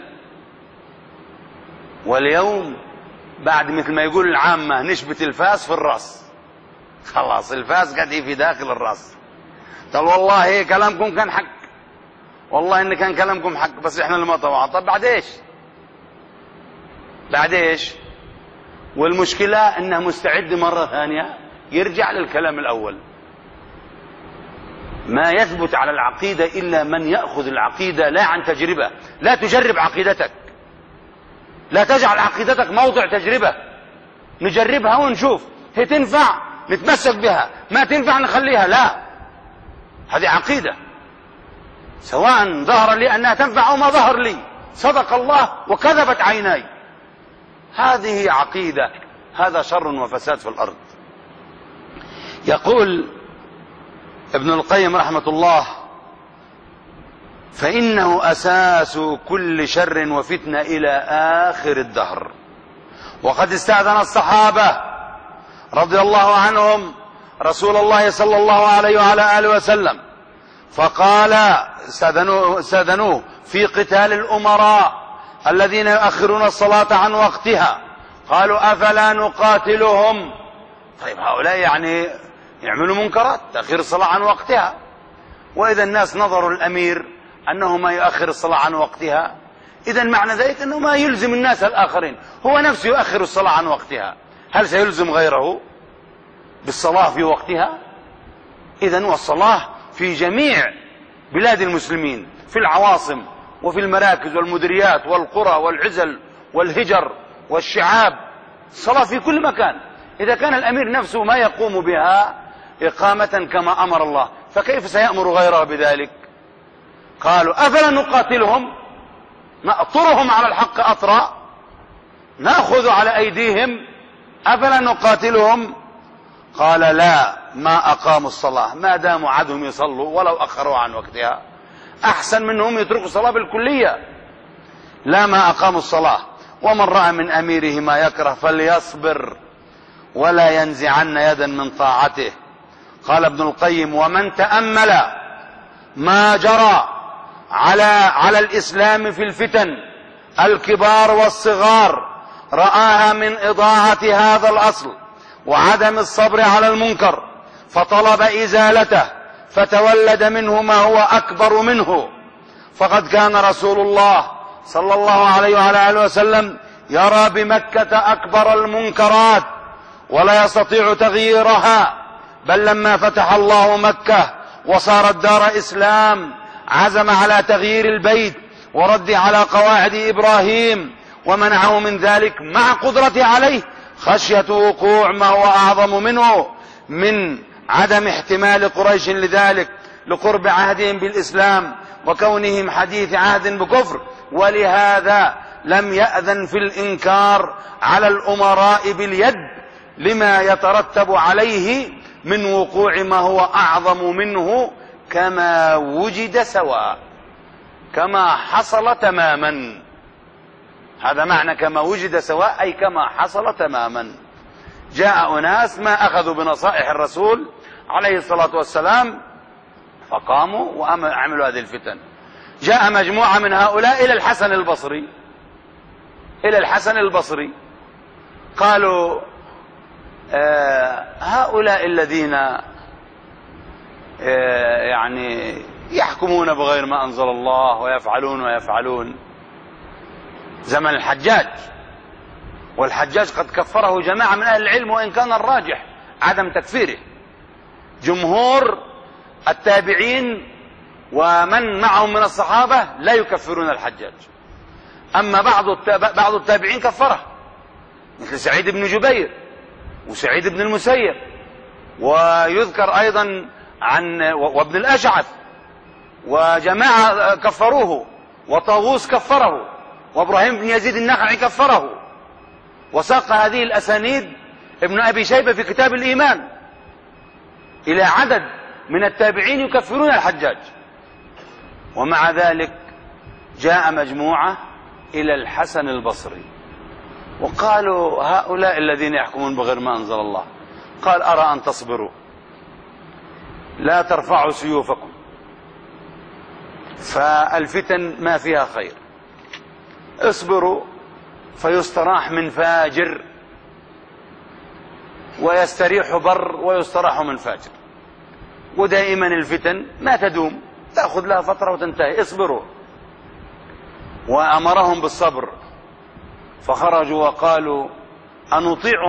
واليوم بعد مثل ما يقول العامة نشبة الفاس في الرأس، خلاص الفاس قاعد في داخل الرأس. قال والله كلامكم كان حق، والله إن كان كلامكم حق، بس إحنا اللي ما طبعا. طب بعد إيش؟ بعد إيش؟ والمشكلة إنه مستعد مرة ثانية يرجع للكلام الأول. ما يثبت على العقيدة إلا من يأخذ العقيدة لا عن تجربة. لا تجرب عقيدتك، لا تجعل عقيدتك موضع تجربة. نجربها ونشوف، هي تنفع نتمسك بها، ما تنفع نخليها. لا، هذه عقيدة، سواء ظهر لي أنها تنفع أو ما ظهر لي، صدق الله وكذبت عيناي. هذه عقيدة، هذا شر وفساد في الأرض. يقول ابن القيم رحمة الله: فإنه أساس كل شر وفتنة إلى آخر الدهر. وقد استأذن الصحابة رضي الله عنهم رسول الله صلى الله عليه وعلى آله وسلم، فقال استأذنوه في قتال الأمراء الذين يؤخرون الصلاة عن وقتها، قالوا: أفلا نقاتلهم؟ طيب هؤلاء يعني يعملوا منكرات، تأخير الصلاة عن وقتها، وإذا الناس نظروا الأمير أنه ما يؤخر الصلاة عن وقتها، إذا معنى ذلك أنه ما يلزم الناس الآخرين، هو نفسه يؤخر الصلاة عن وقتها، هل سيلزم غيره بالصلاة في وقتها؟ إذن والصلاة في جميع بلاد المسلمين، في العواصم وفي المراكز والمديريات والقرى والعزل والهجر والشعاب، الصلاة في كل مكان. إذا كان الأمير نفسه ما يقوم بها إقامة كما أمر الله، فكيف سيأمر غيره بذلك؟ قالوا: أفلا نقاتلهم؟ نأطرهم على الحق أطرا، نأخذ على أيديهم، أفلا نقاتلهم؟ قال: لا، ما أقاموا الصلاة ما داموا عدهم يصلوا ولو أخروا عن وقتها، أحسن منهم يتركوا الصلاة بالكلية. لا، ما أقاموا الصلاة. ومن رأى من أميره ما يكره فليصبر ولا ينزعن يدا من طاعته. قال ابن القيم: ومن تأمل ما جرى على الإسلام في الفتن الكبار والصغار رآها من إضاعة هذا الأصل وعدم الصبر على المنكر، فطلب إزالته، فتولد منه ما هو أكبر منه. فقد كان رسول الله صلى الله عليه وعلى آله وسلم يرى بمكة أكبر المنكرات ولا يستطيع تغييرها، بل لما فتح الله مكة وصارت دار إسلام عزم على تغيير البيت ورد على قواعد إبراهيم، ومنعه من ذلك مع قدرته عليه خشية وقوع ما هو أعظم منه من عدم احتمال قريش لذلك لقرب عهدهم بالإسلام وكونهم حديث عهد بكفر، ولهذا لم يأذن في الإنكار على الأمراء باليد لما يترتب عليه من وقوع ما هو أعظم منه كما وجد سواء، كما حصل تماما. هذا معنى كما وجد سواء، أي كما حصل تماما. جاء أناس ما أخذوا بنصائح الرسول عليه الصلاة والسلام فقاموا وعملوا هذه الفتن. جاء مجموعة من هؤلاء إلى الحسن البصري قالوا: هؤلاء الذين يعني يحكمون بغير ما أنزل الله ويفعلون زمن الحجاج، والحجاج قد كفره جماعة من أهل العلم، وإن كان الراجح عدم تكفيره. جمهور التابعين ومن معهم من الصحابة لا يكفرون الحجاج، أما بعض التابعين كفره، مثل سعيد بن جبير وسعيد بن المسيب، ويذكر أيضا وابن الأشعث، وجماعة كفروه، وطاووس كفره، وابراهيم بن يزيد النخعي كفره. وساق هذه الأسانيد ابن أبي شيبة في كتاب الإيمان إلى عدد من التابعين يكفرون الحجاج. ومع ذلك جاء مجموعة إلى الحسن البصري وقالوا: هؤلاء الذين يحكمون بغير ما أنزل الله. قال: أرى أن تصبروا، لا ترفعوا سيوفكم، فالفتن ما فيها خير، اصبروا فيستراح من فاجر ويستريح بر ويستراح من فاجر، ودائما الفتن ما تدوم، تأخذ لها فترة وتنتهي، اصبروا. وأمرهم بالصبر، فخرجوا وقالوا: أنطيع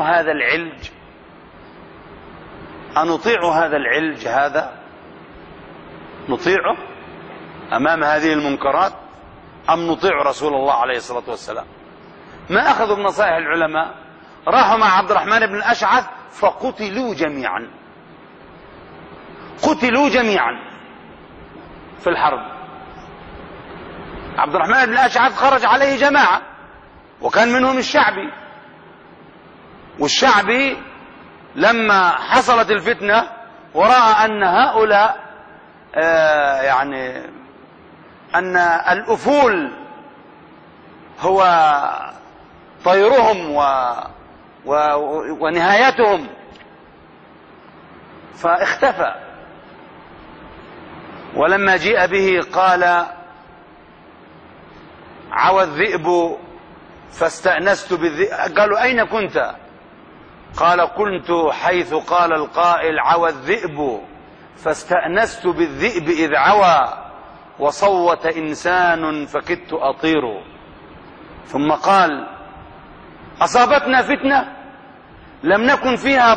هذا العلج هذا نطيعه أمام هذه المنكرات، أم نطيع رسول الله عليه الصلاة والسلام؟ ما أخذوا بنصائح العلماء، راحوا مع عبد الرحمن بن الأشعث فقتلوا جميعا في الحرب. عبد الرحمن بن الأشعث خرج عليه جماعة وكان منهم الشعبي، والشعبي لما حصلت الفتنة ورأى أن هؤلاء يعني أن الأفول هو طيرهم ونهايتهم فاختفى، ولما جيء به قال عوى الذئب فاستأنست بالذئب. قالوا أين كنت؟ قال كنت حيث قال القائل عوى الذئب فاستأنست بالذئب إذ عوى وصوت إنسان فكدت أطير. ثم قال أصابتنا فتنة لم نكن فيها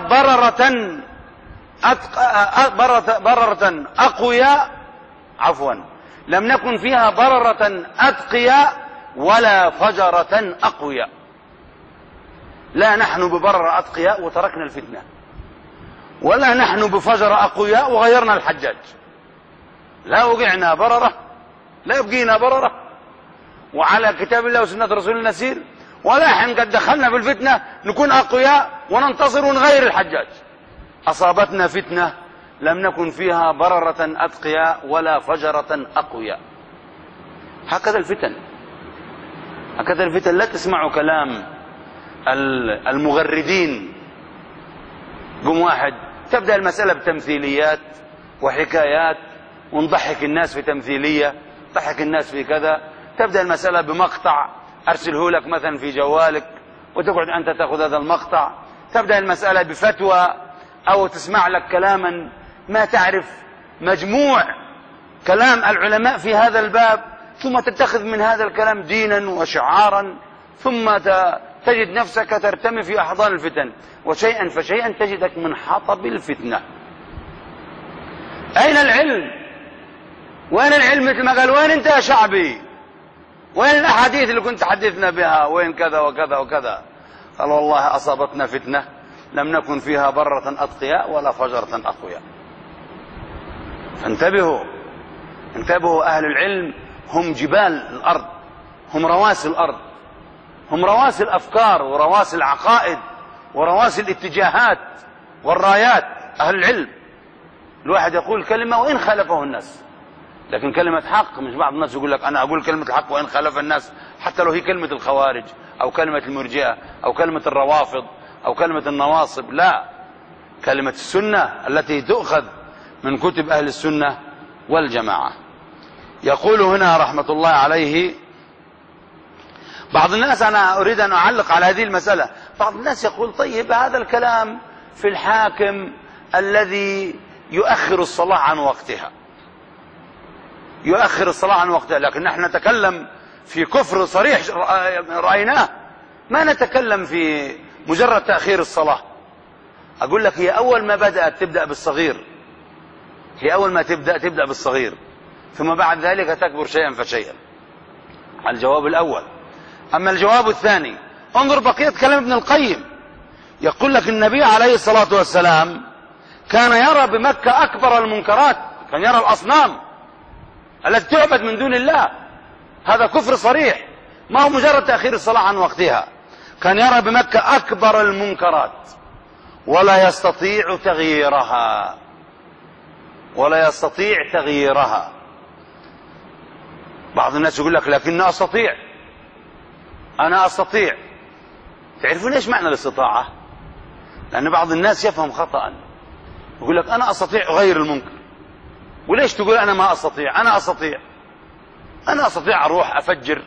لم نكن فيها بررة أتقياء ولا فجرة أقوياء. لا نحن ببرر أتقياء وتركنا الفتنة، ولا نحن بفجر أقوياء وغيرنا الحجاج. لا وقعنا بررة، لا يبقينا بررة، وعلى كتاب الله وسنة رسول الله نسير، ولا حين قد دخلنا في الفتنة نكون أقوياء وننتصر ونغير الحجاج. أصابتنا فتنة لم نكن فيها بررة أتقياء ولا فجرة أقوياء. هكذا الفتن، هكذا الفتن. لا تسمعوا كلام المغردين. قم واحد تبدأ المسألة بتمثيليات وحكايات ونضحك الناس في تمثيلية، ضحك الناس في كذا. تبدأ المسألة بمقطع أرسله لك مثلا في جوالك وتقعد أنت تأخذ هذا المقطع. تبدأ المسألة بفتوى أو تسمع لك كلاما ما تعرف مجموع كلام العلماء في هذا الباب، ثم تتخذ من هذا الكلام دينا وشعارا، ثم تجد نفسك ترتمي في أحضان الفتن، وشيئا فشيئا تجدك من حطب الفتنة. أين العلم؟ وين العلم؟ مثل ما قال وين أنت يا شعبي؟ وين الأحاديث اللي كنت تحدثنا بها؟ وين كذا وكذا وكذا؟ قال والله أصابتنا فتنة لم نكن فيها برة أتقياء ولا فجرة أقوياء. فانتبهوا، انتبهوا. أهل العلم هم جبال الأرض، هم رواسي الأرض، هم رواسي الأفكار ورواسي العقائد ورواسي الاتجاهات والرايات. أهل العلم الواحد يقول كلمة وإن خالفه الناس، لكن كلمة حق. مش بعض الناس يقول لك أنا أقول كلمة الحق وإن خالف الناس، حتى لو هي كلمة الخوارج أو كلمة المرجئة أو كلمة الروافض أو كلمة النواصب. لا، كلمة السنة التي تؤخذ من كتب أهل السنة والجماعة. يقول هنا رحمة الله عليه بعض الناس، أنا أريد أن أعلق على هذه المسألة، بعض الناس يقول طيب هذا الكلام في الحاكم الذي يؤخر الصلاة عن وقتها، يؤخر الصلاة عن وقتها، لكن نحن نتكلم في كفر صريح رأيناه، ما نتكلم في مجرد تأخير الصلاة. أقول لك هي أول ما بدأت تبدأ بالصغير، هي أول ما تبدأ بالصغير، ثم بعد ذلك تكبر شيئا فشيئا. الجواب الأول. أما الجواب الثاني، انظر بقية كلام ابن القيم. يقول لك النبي عليه الصلاة والسلام كان يرى بمكة أكبر المنكرات، كان يرى الأصنام التي تعبد من دون الله، هذا كفر صريح، ما هو مجرد تأخير الصلاة عن وقتها. كان يرى بمكة أكبر المنكرات ولا يستطيع تغييرها، ولا يستطيع تغييرها. بعض الناس يقول لك لكن أستطيع، أنا أستطيع. تعرفون إيش معنى الاستطاعة؟ لأن بعض الناس يفهم خطأ، يقول لك أنا أستطيع أغير المنكر. وليش تقول أنا ما أستطيع؟ أنا أستطيع، أنا أستطيع أروح أفجر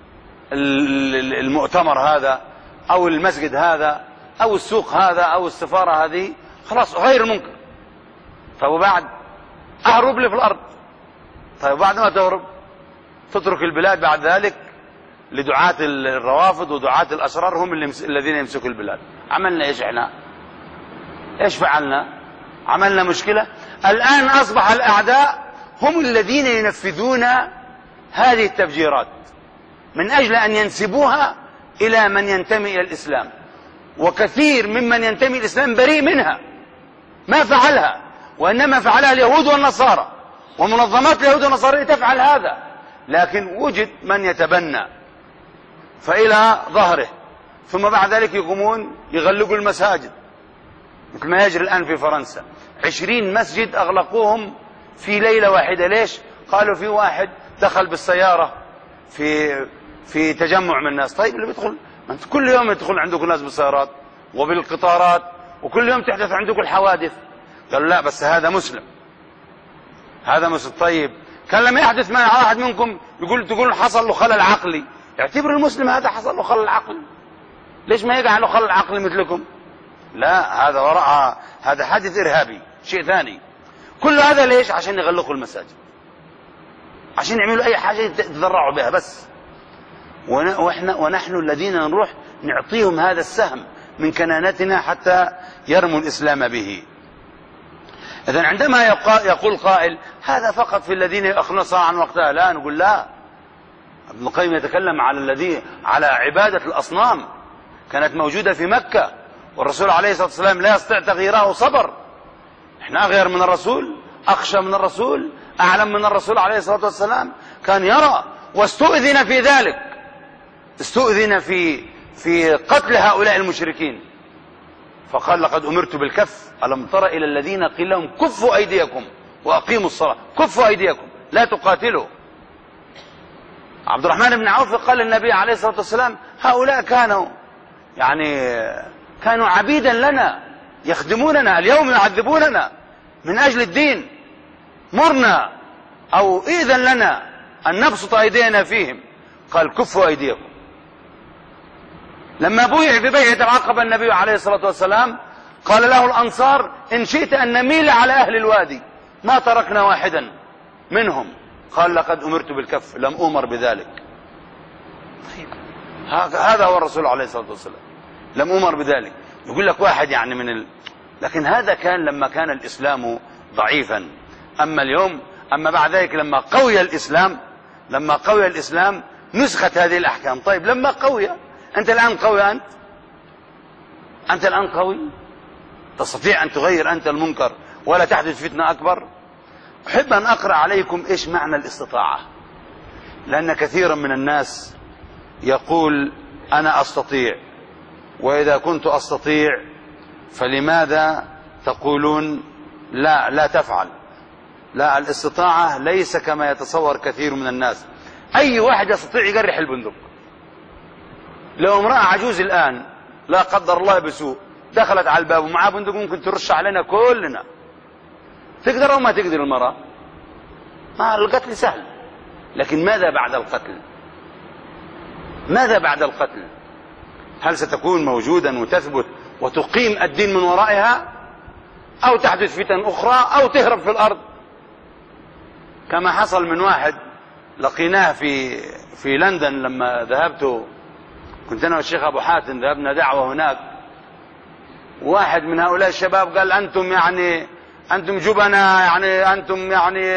المؤتمر هذا أو المسجد هذا أو السوق هذا أو السفارة هذه، خلاص أغير المنكر. طيب وبعد أهرب لي في الأرض. طيب بعد ما تهرب تترك البلاد بعد ذلك لدعاة الروافض ودعاة الأشرار، هم الذين يمسكوا البلاد. عملنا إيش إحنا؟ إيش فعلنا؟ عملنا مشكلة. الآن أصبح الأعداء هم الذين ينفذون هذه التفجيرات من أجل أن ينسبوها إلى من ينتمي إلى الإسلام، وكثير ممن ينتمي إلى الإسلام بريء منها، ما فعلها، وإنما فعلها اليهود والنصارى، ومنظمات اليهود والنصارى تفعل هذا. لكن وجد من يتبنى فإلى ظهره، ثم بعد ذلك يقومون يغلقوا المساجد مثل ما يجري الآن في فرنسا. 20 مسجد أغلقوهم في ليلة واحدة. ليش؟ قالوا في واحد دخل بالسيارة في تجمع من الناس. طيب اللي بيدخل، أنت كل يوم يدخل عندكم ناس بالسيارات وبالقطارات وكل يوم تحدث عندكم الحوادث. قالوا لا بس هذا مسلم، هذا مسلم. طيب كان لما يحدث مع واحد منكم تقولون حصل له خلل عقلي، اعتبر المسلم هذا حصل له خلل عقلي، ليش ما يقع له خلل عقلي مثلكم؟ لا، هذا وراء هذا حادث إرهابي، شيء ثاني. كل هذا ليش؟ عشان يغلقوا المساجد، عشان يعملوا أي حاجة يتذرعوا بها بس. ونحن الذين نروح نعطيهم هذا السهم من كنانتنا حتى يرموا الإسلام به. إذن عندما يقول قائل هذا فقط في الذين يأخرون صاعا عن وقتها، لا، نقول لا. ابن القيم يتكلم على عبادة الأصنام كانت موجودة في مكة، والرسول عليه الصلاة والسلام لا يستطيع تغييرها، صبر. احنا أغير من الرسول، أخشى من الرسول، أعلم من الرسول عليه الصلاة والسلام. كان يرى، واستؤذن في ذلك، استؤذن في قتل هؤلاء المشركين، فقال لقد أمرت بالكف. ألم تر إلى الذين قيل لهم كفوا أيديكم وأقيموا الصلاة، كفوا أيديكم لا تقاتلوا. عبد الرحمن بن عوف قال للنبي عليه الصلاة والسلام هؤلاء كانوا عبيدا لنا يخدموننا، اليوم يعذبوننا من أجل الدين، مرنا أو إذن لنا أن نبسط أيدينا فيهم. قال كفوا أيديكم. لما بويع في بيعة العقبة النبي عليه الصلاة والسلام قال له الأنصار إن شئت أن نميل على أهل الوادي ما تركنا واحدا منهم. قال لقد أمرت بالكف، لم أمر بذلك. طيب هذا هو الرسول عليه الصلاة والسلام، لم أمر بذلك. يقول لك واحد لكن هذا كان لما كان الإسلام ضعيفا. أما اليوم، أما بعد ذلك لما قوي الإسلام نسخت هذه الأحكام. طيب لما قوي، أنت الآن قوي، أنت الآن قوي، تستطيع أن تغير أنت المنكر ولا تحدث فتنة أكبر. أحب أن أقرأ عليكم إيش معنى الاستطاعة، لأن كثيرا من الناس يقول أنا أستطيع، وإذا كنت أستطيع فلماذا تقولون لا تفعل؟ لا، الاستطاعة ليس كما يتصور كثير من الناس. أي واحد يستطيع يقرح البندق. لو امرأة عجوز الآن لا قدر الله بسوء دخلت على الباب ومعها بندق ممكن ترش علينا كلنا. تقدر أو ما تقدر المرأة؟ القتل سهل، لكن ماذا بعد القتل؟ ماذا بعد القتل؟ هل ستكون موجودا وتثبت وتقيم الدين من ورائها، أو تحدث فتن أخرى، أو تهرب في الأرض كما حصل من واحد لقيناه في لندن. لما ذهبت كنت أنا والشيخ أبو حاتم ذهبنا دعوة هناك، واحد من هؤلاء الشباب قال أنتم جبناء، أنتم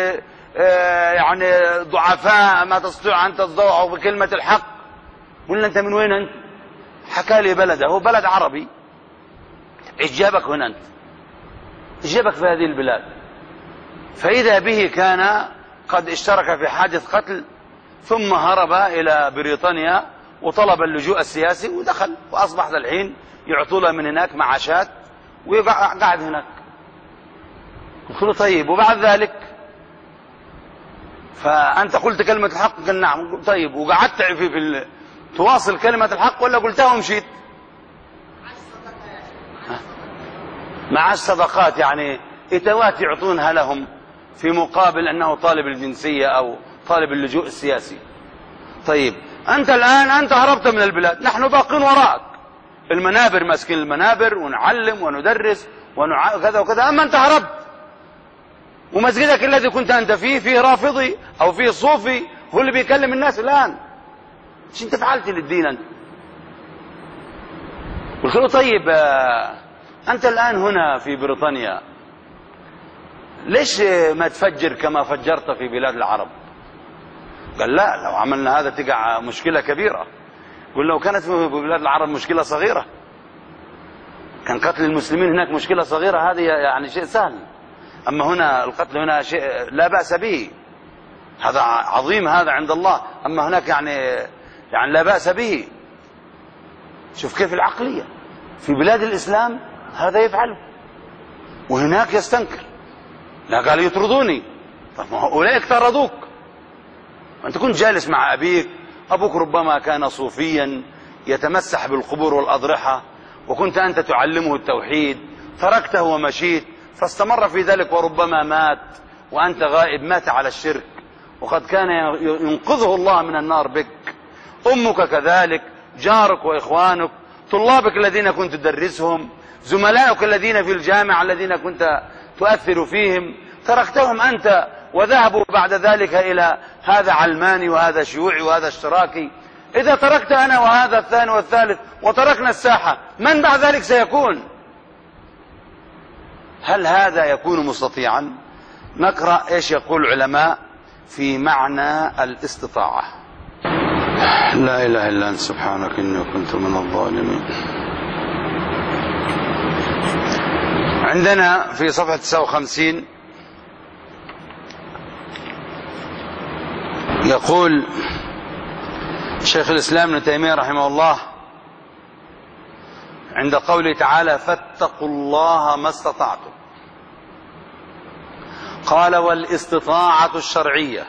ضعفاء، ما تستطيعوا أن تضوعوا بكلمة الحق. قلنا أنت من وين أنت؟ حكى لي بلده، هو بلد عربي. إيش جابك هنا أنت؟ إيش جابك في هذه البلاد؟ فإذا به كان قد اشترك في حادث قتل، ثم هرب إلى بريطانيا وطلب اللجوء السياسي ودخل، وأصبح الحين يعطوله من هناك معاشات وقاعد هناك. قلت له طيب وبعد ذلك؟ فأنت قلت كلمة الحق؟ قال نعم. طيب وقعدت تواصل كلمة الحق ولا قلتها ومشيت؟ مع الصدقات، إتوات يعطونها لهم في مقابل أنه طالب الجنسية أو طالب اللجوء السياسي. طيب أنت الآن هربت من البلاد، نحن باقين وراءك، المنابر ماسكين المنابر ونعلم وندرس وكذا وكذا. أما أنت هربت، ومسجدك الذي كنت أنت فيه رافضي أو فيه صوفي هو اللي بيكلم الناس الآن. ايش أنت فعلت للدين أنت؟ قلت له طيب أنت الآن هنا في بريطانيا، ليش ما تفجر كما فجرت في بلاد العرب؟ قال لا، لو عملنا هذا تقع مشكلة كبيرة. قل لو كانت في بلاد العرب مشكلة صغيرة، كان قتل المسلمين هناك مشكلة صغيرة، هذه شيء سهل. أما هنا القتل هنا شيء لا بأس به. هذا عظيم هذا عند الله. أما هناك يعني لا بأس به. شوف كيف العقلية في بلاد الإسلام هذا يفعله، وهناك يستنكر. لا قال يطردوني. طب ما أولئك طردوك، أنت كنت جالس مع أبيك، أبوك ربما كان صوفيا يتمسح بالقبور والأضرحة، وكنت أنت تعلمه التوحيد، تركته ومشيت فاستمر في ذلك، وربما مات وأنت غائب، مات على الشرك، وقد كان ينقذه الله من النار بك. أمك كذلك، جارك وإخوانك، طلابك الذين كنت تدرسهم، زملائك الذين في الجامعة الذين كنت تؤثر فيهم، تركتهم أنت وذهبوا بعد ذلك إلى هذا علماني وهذا شيوعي وهذا اشتراكي. إذا تركت أنا وهذا الثاني والثالث وتركنا الساحة، من بعد ذلك سيكون؟ هل هذا يكون مستطيعا؟ نقرأ إيش يقول العلماء في معنى الاستطاعة. لا إله إلا أنت سبحانك إني كنت من الظالمين. عندنا في صفحة 59 يقول شيخ الإسلام ابن تيمية رحمه الله عند قوله تعالى فاتقوا الله ما استطعتم، قال والاستطاعة الشرعية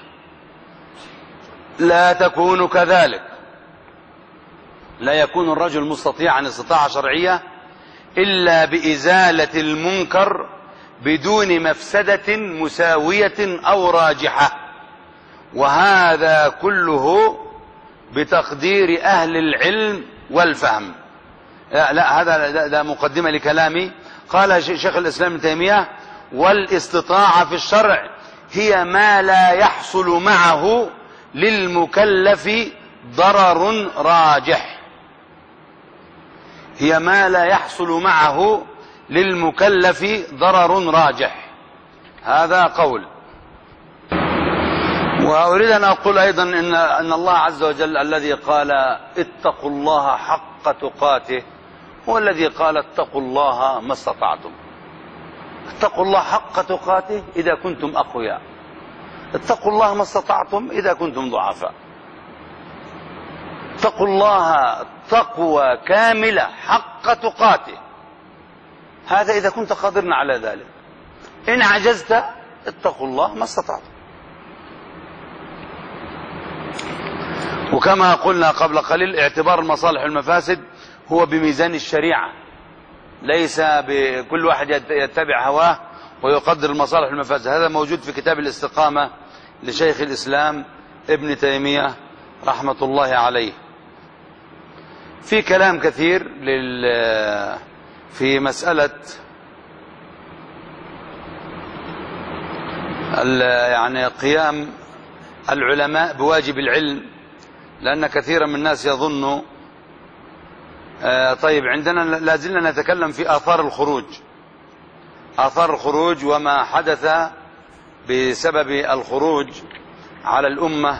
لا تكون كذلك، لا يكون الرجل مستطيعا استطاعة شرعية إلا بإزالة المنكر بدون مفسدة مساوية أو راجحة، وهذا كله بتقدير أهل العلم والفهم. لا هذا مقدمة لكلامي. قال شيخ الإسلام ابن تيمية والاستطاعة في الشرع هي ما لا يحصل معه للمكلف ضرر راجح، هي ما لا يحصل معه للمكلف ضرر راجح. هذا قول. وأريد أن أقول أيضا أن الله عز وجل الذي قال اتقوا الله حق تقاته هو الذي قال اتقوا الله ما استطعتم. اتقوا الله حق تقاته إذا كنتم أقوياء، اتقوا الله ما استطعتم إذا كنتم ضعفاء. اتقوا الله تقوى كاملة حق تقاته، هذا إذا كنت قادرا على ذلك. إن عجزت اتقوا الله ما استطعتم. وكما قلنا قبل قليل اعتبار المصالح والمفاسد هو بميزان الشريعة، ليس بكل واحد يتبع هواه ويقدر المصالح والمفاسد. هذا موجود في كتاب الاستقامة لشيخ الإسلام ابن تيمية رحمة الله عليه. في كلام كثير في مسألة يعني قيام العلماء بواجب العلم، لأن كثيرا من الناس يظن طيب عندنا لازلنا نتكلم في آثار الخروج، آثار الخروج وما حدث بسبب الخروج على الأمة،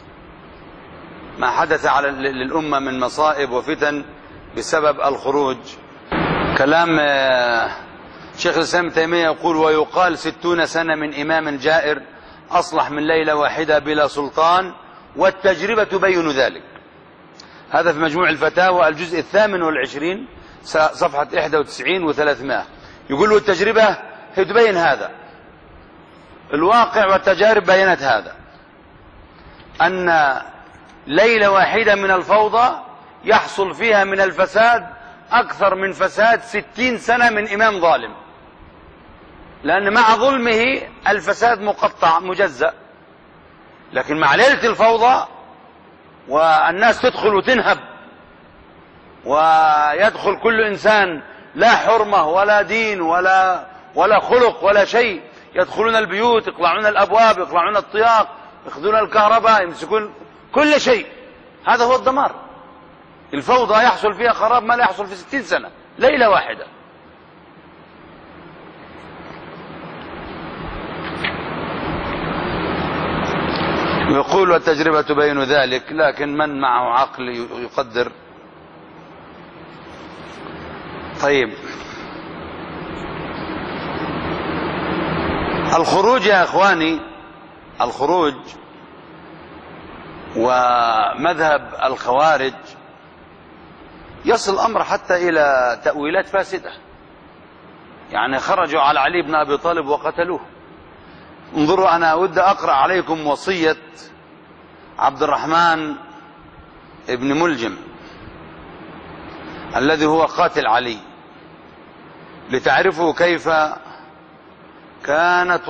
ما حدث للأمة من مصائب وفتن بسبب الخروج. كلام شيخ الإسلام ابن تيمية يقول ويقال 60 سنة من إمام جائر أصلح من ليلة واحدة بلا سلطان والتجربة تبين ذلك. هذا في مجموع الفتاوى الجزء 28 صفحة 91 و300. يقول التجربة هي تبين هذا، الواقع والتجارب بينت هذا، أن ليلة واحدة من الفوضى يحصل فيها من الفساد أكثر من فساد 60 سنة من إمام ظالم، لأن مع ظلمه الفساد مقطع مجزأ، لكن مع ليلة الفوضى والناس تدخل وتنهب ويدخل كل إنسان لا حرمة ولا دين ولا خلق ولا شيء، يدخلون البيوت، يقلعون الأبواب، يقلعون الطياق، يأخذون الكهرباء، يمسكون كل شيء. هذا هو الدمار. الفوضى يحصل فيها خراب ما لا يحصل في 60 سنة ليلة واحدة. يقول والتجربة تبين ذلك، لكن من معه عقل يقدر. طيب الخروج يا أخواني، الخروج ومذهب الخوارج يصل الأمر حتى إلى تأويلات فاسدة. يعني خرجوا على علي بن أبي طالب وقتلوه. انظروا، أنا أود أقرأ عليكم وصية عبد الرحمن بن ملجم الذي هو قاتل علي، لتعرفوا كيف كانت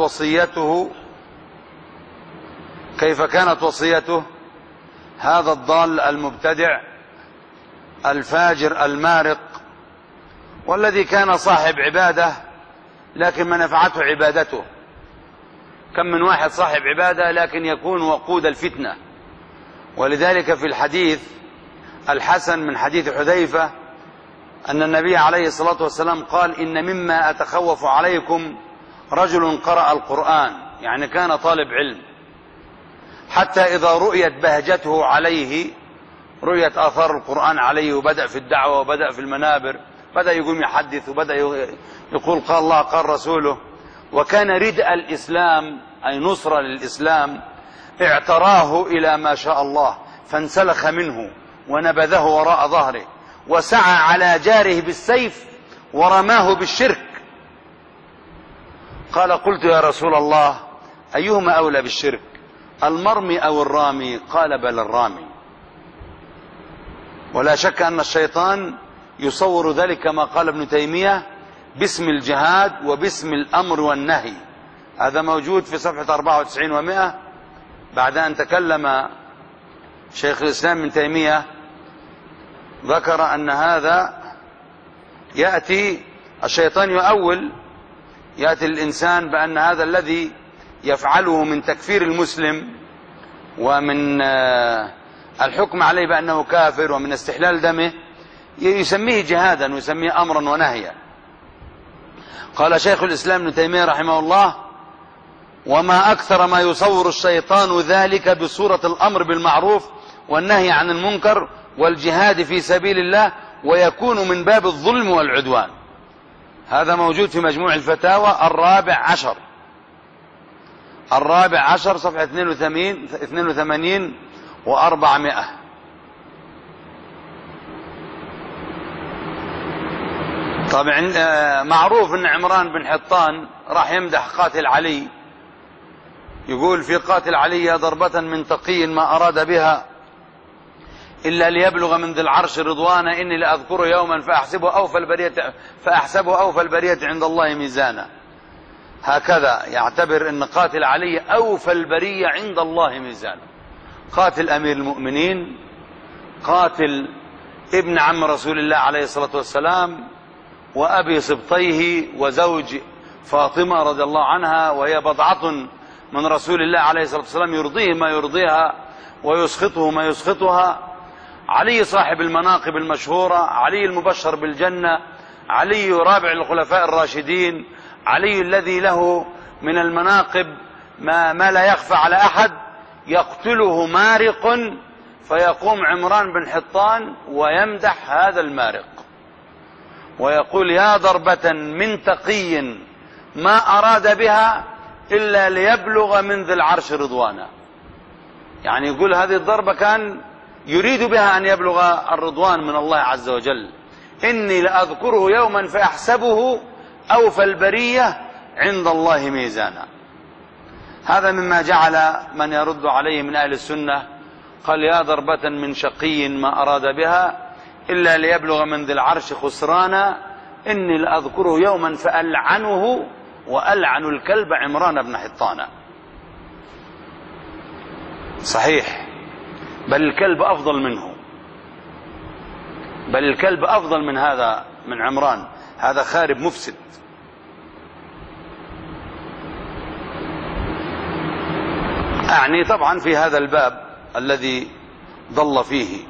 وصيته هذا الضال المبتدع الفاجر المارق، والذي كان صاحب عبادة لكن ما نفعته عبادته. كم من واحد صاحب عبادة لكن يكون وقود الفتنة. ولذلك في الحديث الحسن من حديث حذيفة أن النبي عليه الصلاة والسلام قال: إن مما أتخوف عليكم رجل قرأ القرآن، يعني كان طالب علم، حتى إذا رؤيت بهجته عليه، رؤيت آثار القرآن عليه، وبدأ في الدعوة وبدأ في المنابر، بدأ يقوم يحدث وبدأ يقول قال الله قال رسوله، وكان ردء الإسلام أي نصرة للإسلام اعتراه إلى ما شاء الله، فانسلخ منه ونبذه وراء ظهره، وسعى على جاره بالسيف ورماه بالشرك. قال: قلت يا رسول الله أيهما أولى بالشرك، المرمي أو الرامي؟ قال: بل الرامي. ولا شك أن الشيطان يصور ذلك كما قال ابن تيمية باسم الجهاد وباسم الأمر والنهي. هذا موجود في صفحة 94 و100 بعد أن تكلم شيخ الإسلام ابن تيمية، ذكر أن هذا يأتي الشيطان يؤول، يأتي الإنسان بأن هذا الذي يفعله من تكفير المسلم ومن الحكم عليه بأنه كافر ومن استحلال دمه يسميه جهادا ويسميه أمرا ونهيا. قال شيخ الإسلام ابن تيمية رحمه الله: وما أكثر ما يصور الشيطان ذلك بصورة الأمر بالمعروف والنهي عن المنكر والجهاد في سبيل الله، ويكون من باب الظلم والعدوان. هذا موجود في مجموع الفتاوى 14 صفحة 82 و400. طبعا معروف ان عمران بن حطان راح يمدح قاتل علي، يقول في قاتل علي: ضربة من تقي ما أراد بها إلا ليبلغ من ذي العرش رضوانا، إني لأذكره يوما فأحسبه أوفى البرية عند الله ميزانا. هكذا يعتبر أن قاتل علي أوفى البرية عند الله ميزانا. قاتل أمير المؤمنين، قاتل ابن عم رسول الله عليه الصلاة والسلام وأبي سبطيه وزوج فاطمة رضي الله عنها، وهي بضعة من رسول الله عليه الصلاة والسلام، يرضيه ما يرضيها ويسخطه ما يسخطها. علي صاحب المناقب المشهورة، علي المبشر بالجنة، علي رابع الخلفاء الراشدين، علي الذي له من المناقب ما لا يخفى على أحد. يقتله مارق، فيقوم عمران بن حطان ويمدح هذا المارق ويقول: يا ضربة من تقي ما أراد بها إلا ليبلغ من ذي العرش رضوانا. يعني يقول هذه الضربة كان يريد بها أن يبلغ الرضوان من الله عز وجل. إني لأذكره يوما فأحسبه أوفى البرية عند الله ميزانا. هذا مما جعل من يرد عليه من أهل السنة قال: يا ضربة من شقي ما أراد بها إلا ليبلغ من ذي العرش خسرانا، إني لأذكره يوما فألعنه وألعن الكلب عمران بن حطان. صحيح، بل الكلب أفضل منه، بل الكلب أفضل من هذا، من عمران. هذا خارب مفسد. أعني طبعا في هذا الباب الذي ضل فيه.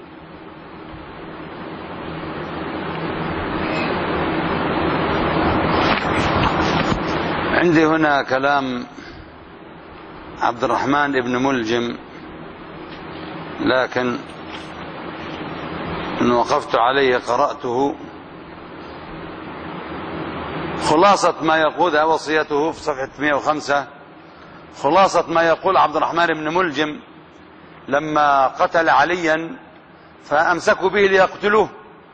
عندي هنا كلام عبد الرحمن بن ملجم، لكن إن وقفت عليه قرأته. خلاصة ما يقول وصيته في صفحة 105. خلاصة ما يقول عبد الرحمن بن ملجم لما قتل عليا فأمسكوا به ليقتلوه،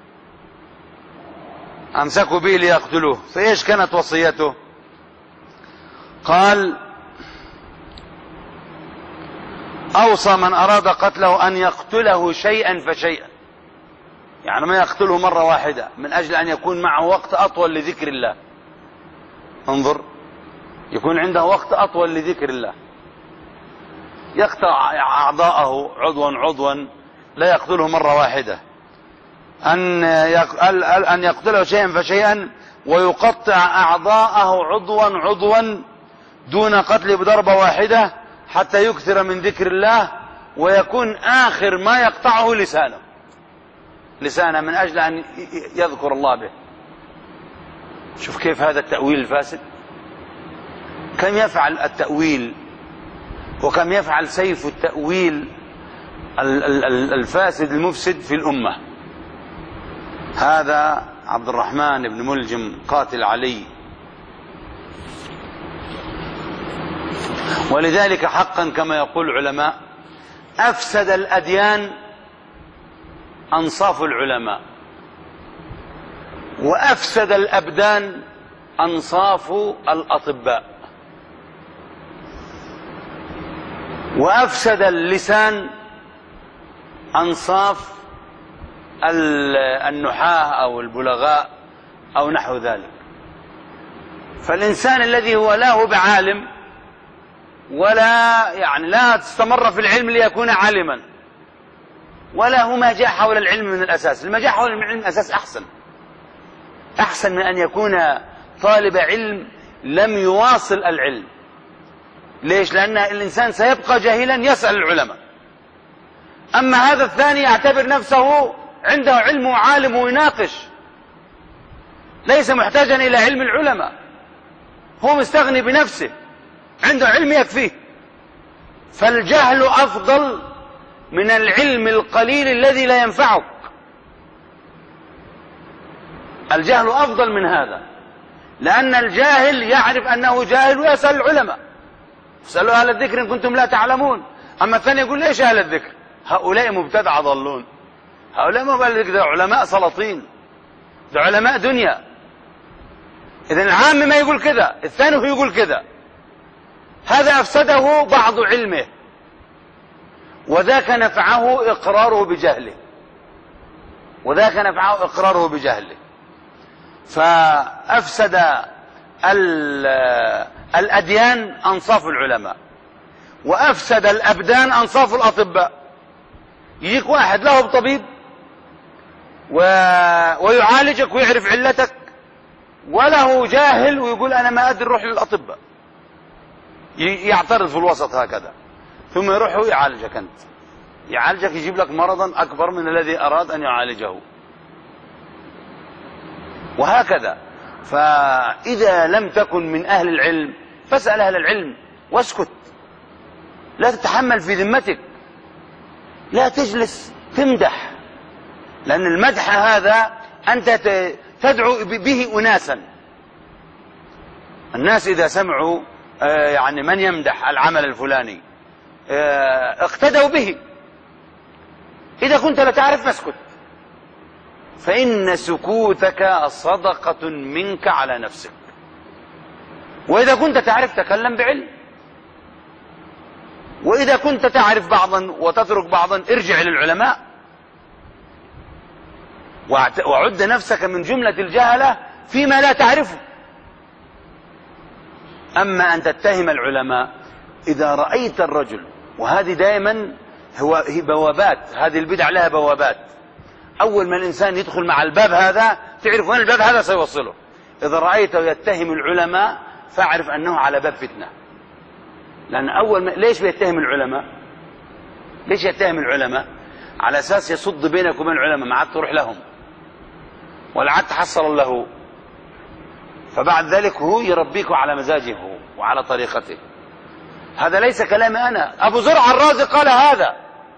أمسكوا به ليقتلوه، فإيش كانت وصيته؟ قال: أوصى من أراد قتله أن يقتله شيئا فشيئا، يعني ما يقتله مرة واحدة، من أجل أن يكون معه وقت أطول لذكر الله. انظر، يكون عنده وقت أطول لذكر الله، يقطع أعضاءه عضوا عضوا، لا يقتله مرة واحدة. أن يقتله شيئا فشيئا ويقطع أعضاءه عضوا عضوا دون قتله بضربة واحدة حتى يكثر من ذكر الله، ويكون آخر ما يقطعه لسانه من أجل أن يذكر الله به. شوف كيف هذا التأويل الفاسد، كم يفعل التأويل وكم يفعل سيف التأويل الفاسد المفسد في الأمة. هذا عبد الرحمن بن ملجم قاتل علي. ولذلك حقا كما يقول العلماء: أفسد الأديان أنصاف العلماء، وأفسد الأبدان أنصاف الأطباء، وأفسد اللسان أنصاف النحاة أو البلغاء أو نحو ذلك. فالإنسان الذي هو لا هو بعالم ولا لا تستمر في العلم ليكون عالما، ولا هو ما جاء حول العلم من الأساس. لما جاء حول العلم من الأساس أحسن من أن يكون طالب علم لم يواصل العلم. ليش؟ لأن الإنسان سيبقى جاهلا يسأل العلماء. أما هذا الثاني يعتبر نفسه عنده علم وعالم ويناقش، ليس محتاجا إلى علم العلماء، هو مستغني بنفسه، عنده علم يكفيه. فالجهل أفضل من العلم القليل الذي لا ينفعك. الجهل أفضل من هذا، لأن الجاهل يعرف أنه جاهل ويسأل العلماء: اسألوا أهل الذكر إن كنتم لا تعلمون. أما الثاني يقول: ليش أهل الذكر؟ هؤلاء مبتدع ضلون، هؤلاء ما بالك، ده علماء سلاطين، ده علماء دنيا. إذن العام ما يقول كذا، الثاني هو يقول كذا. هذا أفسده بعض علمه، وذاك نفعه إقراره بجهله، وذاك نفعه إقراره بجهله. فأفسد الأديان أنصاف العلماء، وأفسد الأبدان أنصاف الأطباء. يجيك واحد له طبيب ويعالجك ويعرف علتك، وله جاهل ويقول أنا ما أدري، روح للأطباء. يعترض في الوسط هكذا، ثم يروح يعالجك أنت، يعالجك يجيب لك مرضا أكبر من الذي أراد أن يعالجه، وهكذا. فإذا لم تكن من أهل العلم فاسأل أهل العلم واسكت، لا تتحمل في ذمتك، لا تجلس تمدح، لأن المدح هذا أنت تدعو به أناسا. الناس إذا سمعوا من يمدح العمل الفلاني اقتدوا به. إذا كنت لا تعرف فاسكت، فإن سكوتك صدقة منك على نفسك. وإذا كنت تعرف تكلم بعلم، وإذا كنت تعرف بعضا وتترك بعضا ارجع للعلماء، وعد نفسك من جملة الجهلة فيما لا تعرفه. أما أن تتهم العلماء، إذا رأيت الرجل، وهذه دائما هي بوابات، هذه البدع لها بوابات. أول ما الإنسان يدخل مع الباب هذا تعرف وين الباب هذا سيوصله. إذا رأيته يتهم العلماء فاعرف أنه على باب فتنة. لأن ليش بيتهم العلماء؟ ليش يتهم العلماء؟ على أساس يصد بينك وبين العلماء، ما عاد تروح لهم ولا عاد تحصل له، فبعد ذلك هو يربيك على مزاجه وعلى طريقته. هذا ليس كلامي أنا، أبو زرع الرازي قال هذا،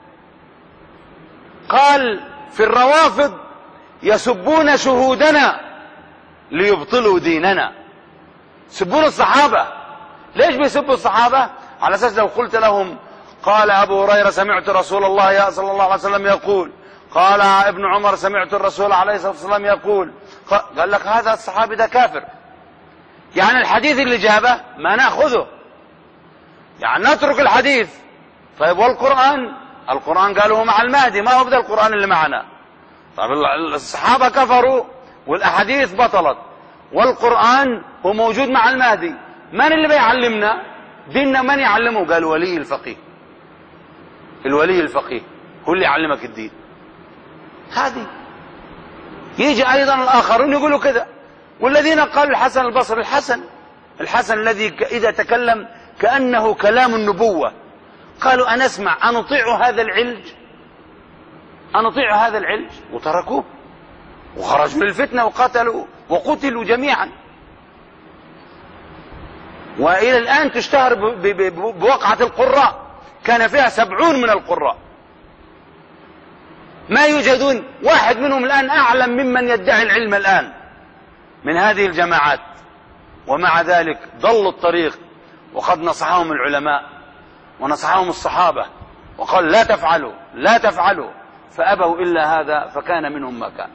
قال: في الروافض يسبون شهودنا ليبطلوا ديننا. يسبون الصحابة. ليش بيسبوا الصحابة؟ على أساس لو قلت لهم قال أبو هريرة سمعت رسول الله صلى الله عليه وسلم يقول، قال ابن عمر سمعت الرسول عليه الصلاة والسلام يقول، قال لك هذا الصحابي ده كافر. يعني الحديث اللي جابه ما نأخذه، يعني نترك الحديث. طيب والقرآن؟ القرآن قالوا هو مع المهدي، ما هو بذا القرآن اللي معنا. طيب الصحابة كفروا والأحاديث بطلت، والقرآن هو موجود مع المهدي. من اللي بيعلمنا ديننا؟ من يعلمه؟ قال ولي الفقيه. الولي الفقيه هو اللي يعلمك الدين. هذه يجي أيضا الآخرون يقولوا كذا. والذين قالوا الحسن البصري، الحسن الذي إذا تكلم كأنه كلام النبوة، قالوا أنا أسمع أنطيع هذا العلج، وتركوه وخرجوا للفتنة وقتلوا جميعا. وإلى الآن تشتهر بوقعة القراء، كان فيها 70 من القراء، ما يوجدون واحد منهم الآن أعلم ممن يدعي العلم الآن من هذه الجماعات. ومع ذلك ضلوا الطريق، وقد نصحهم العلماء ونصحهم الصحابة وقال لا تفعلوا، فأبوا إلا هذا، فكان منهم ما كان.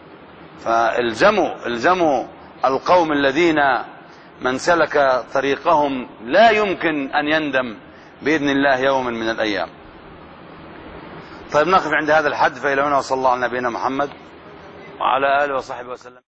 فالزموا القوم الذين من سلك طريقهم لا يمكن أن يندم بإذن الله يوما من الأيام. طيب نقف عند هذا الحد، فإلى هنا وصلى الله على نبينا محمد وعلى آله وصحبه وسلم.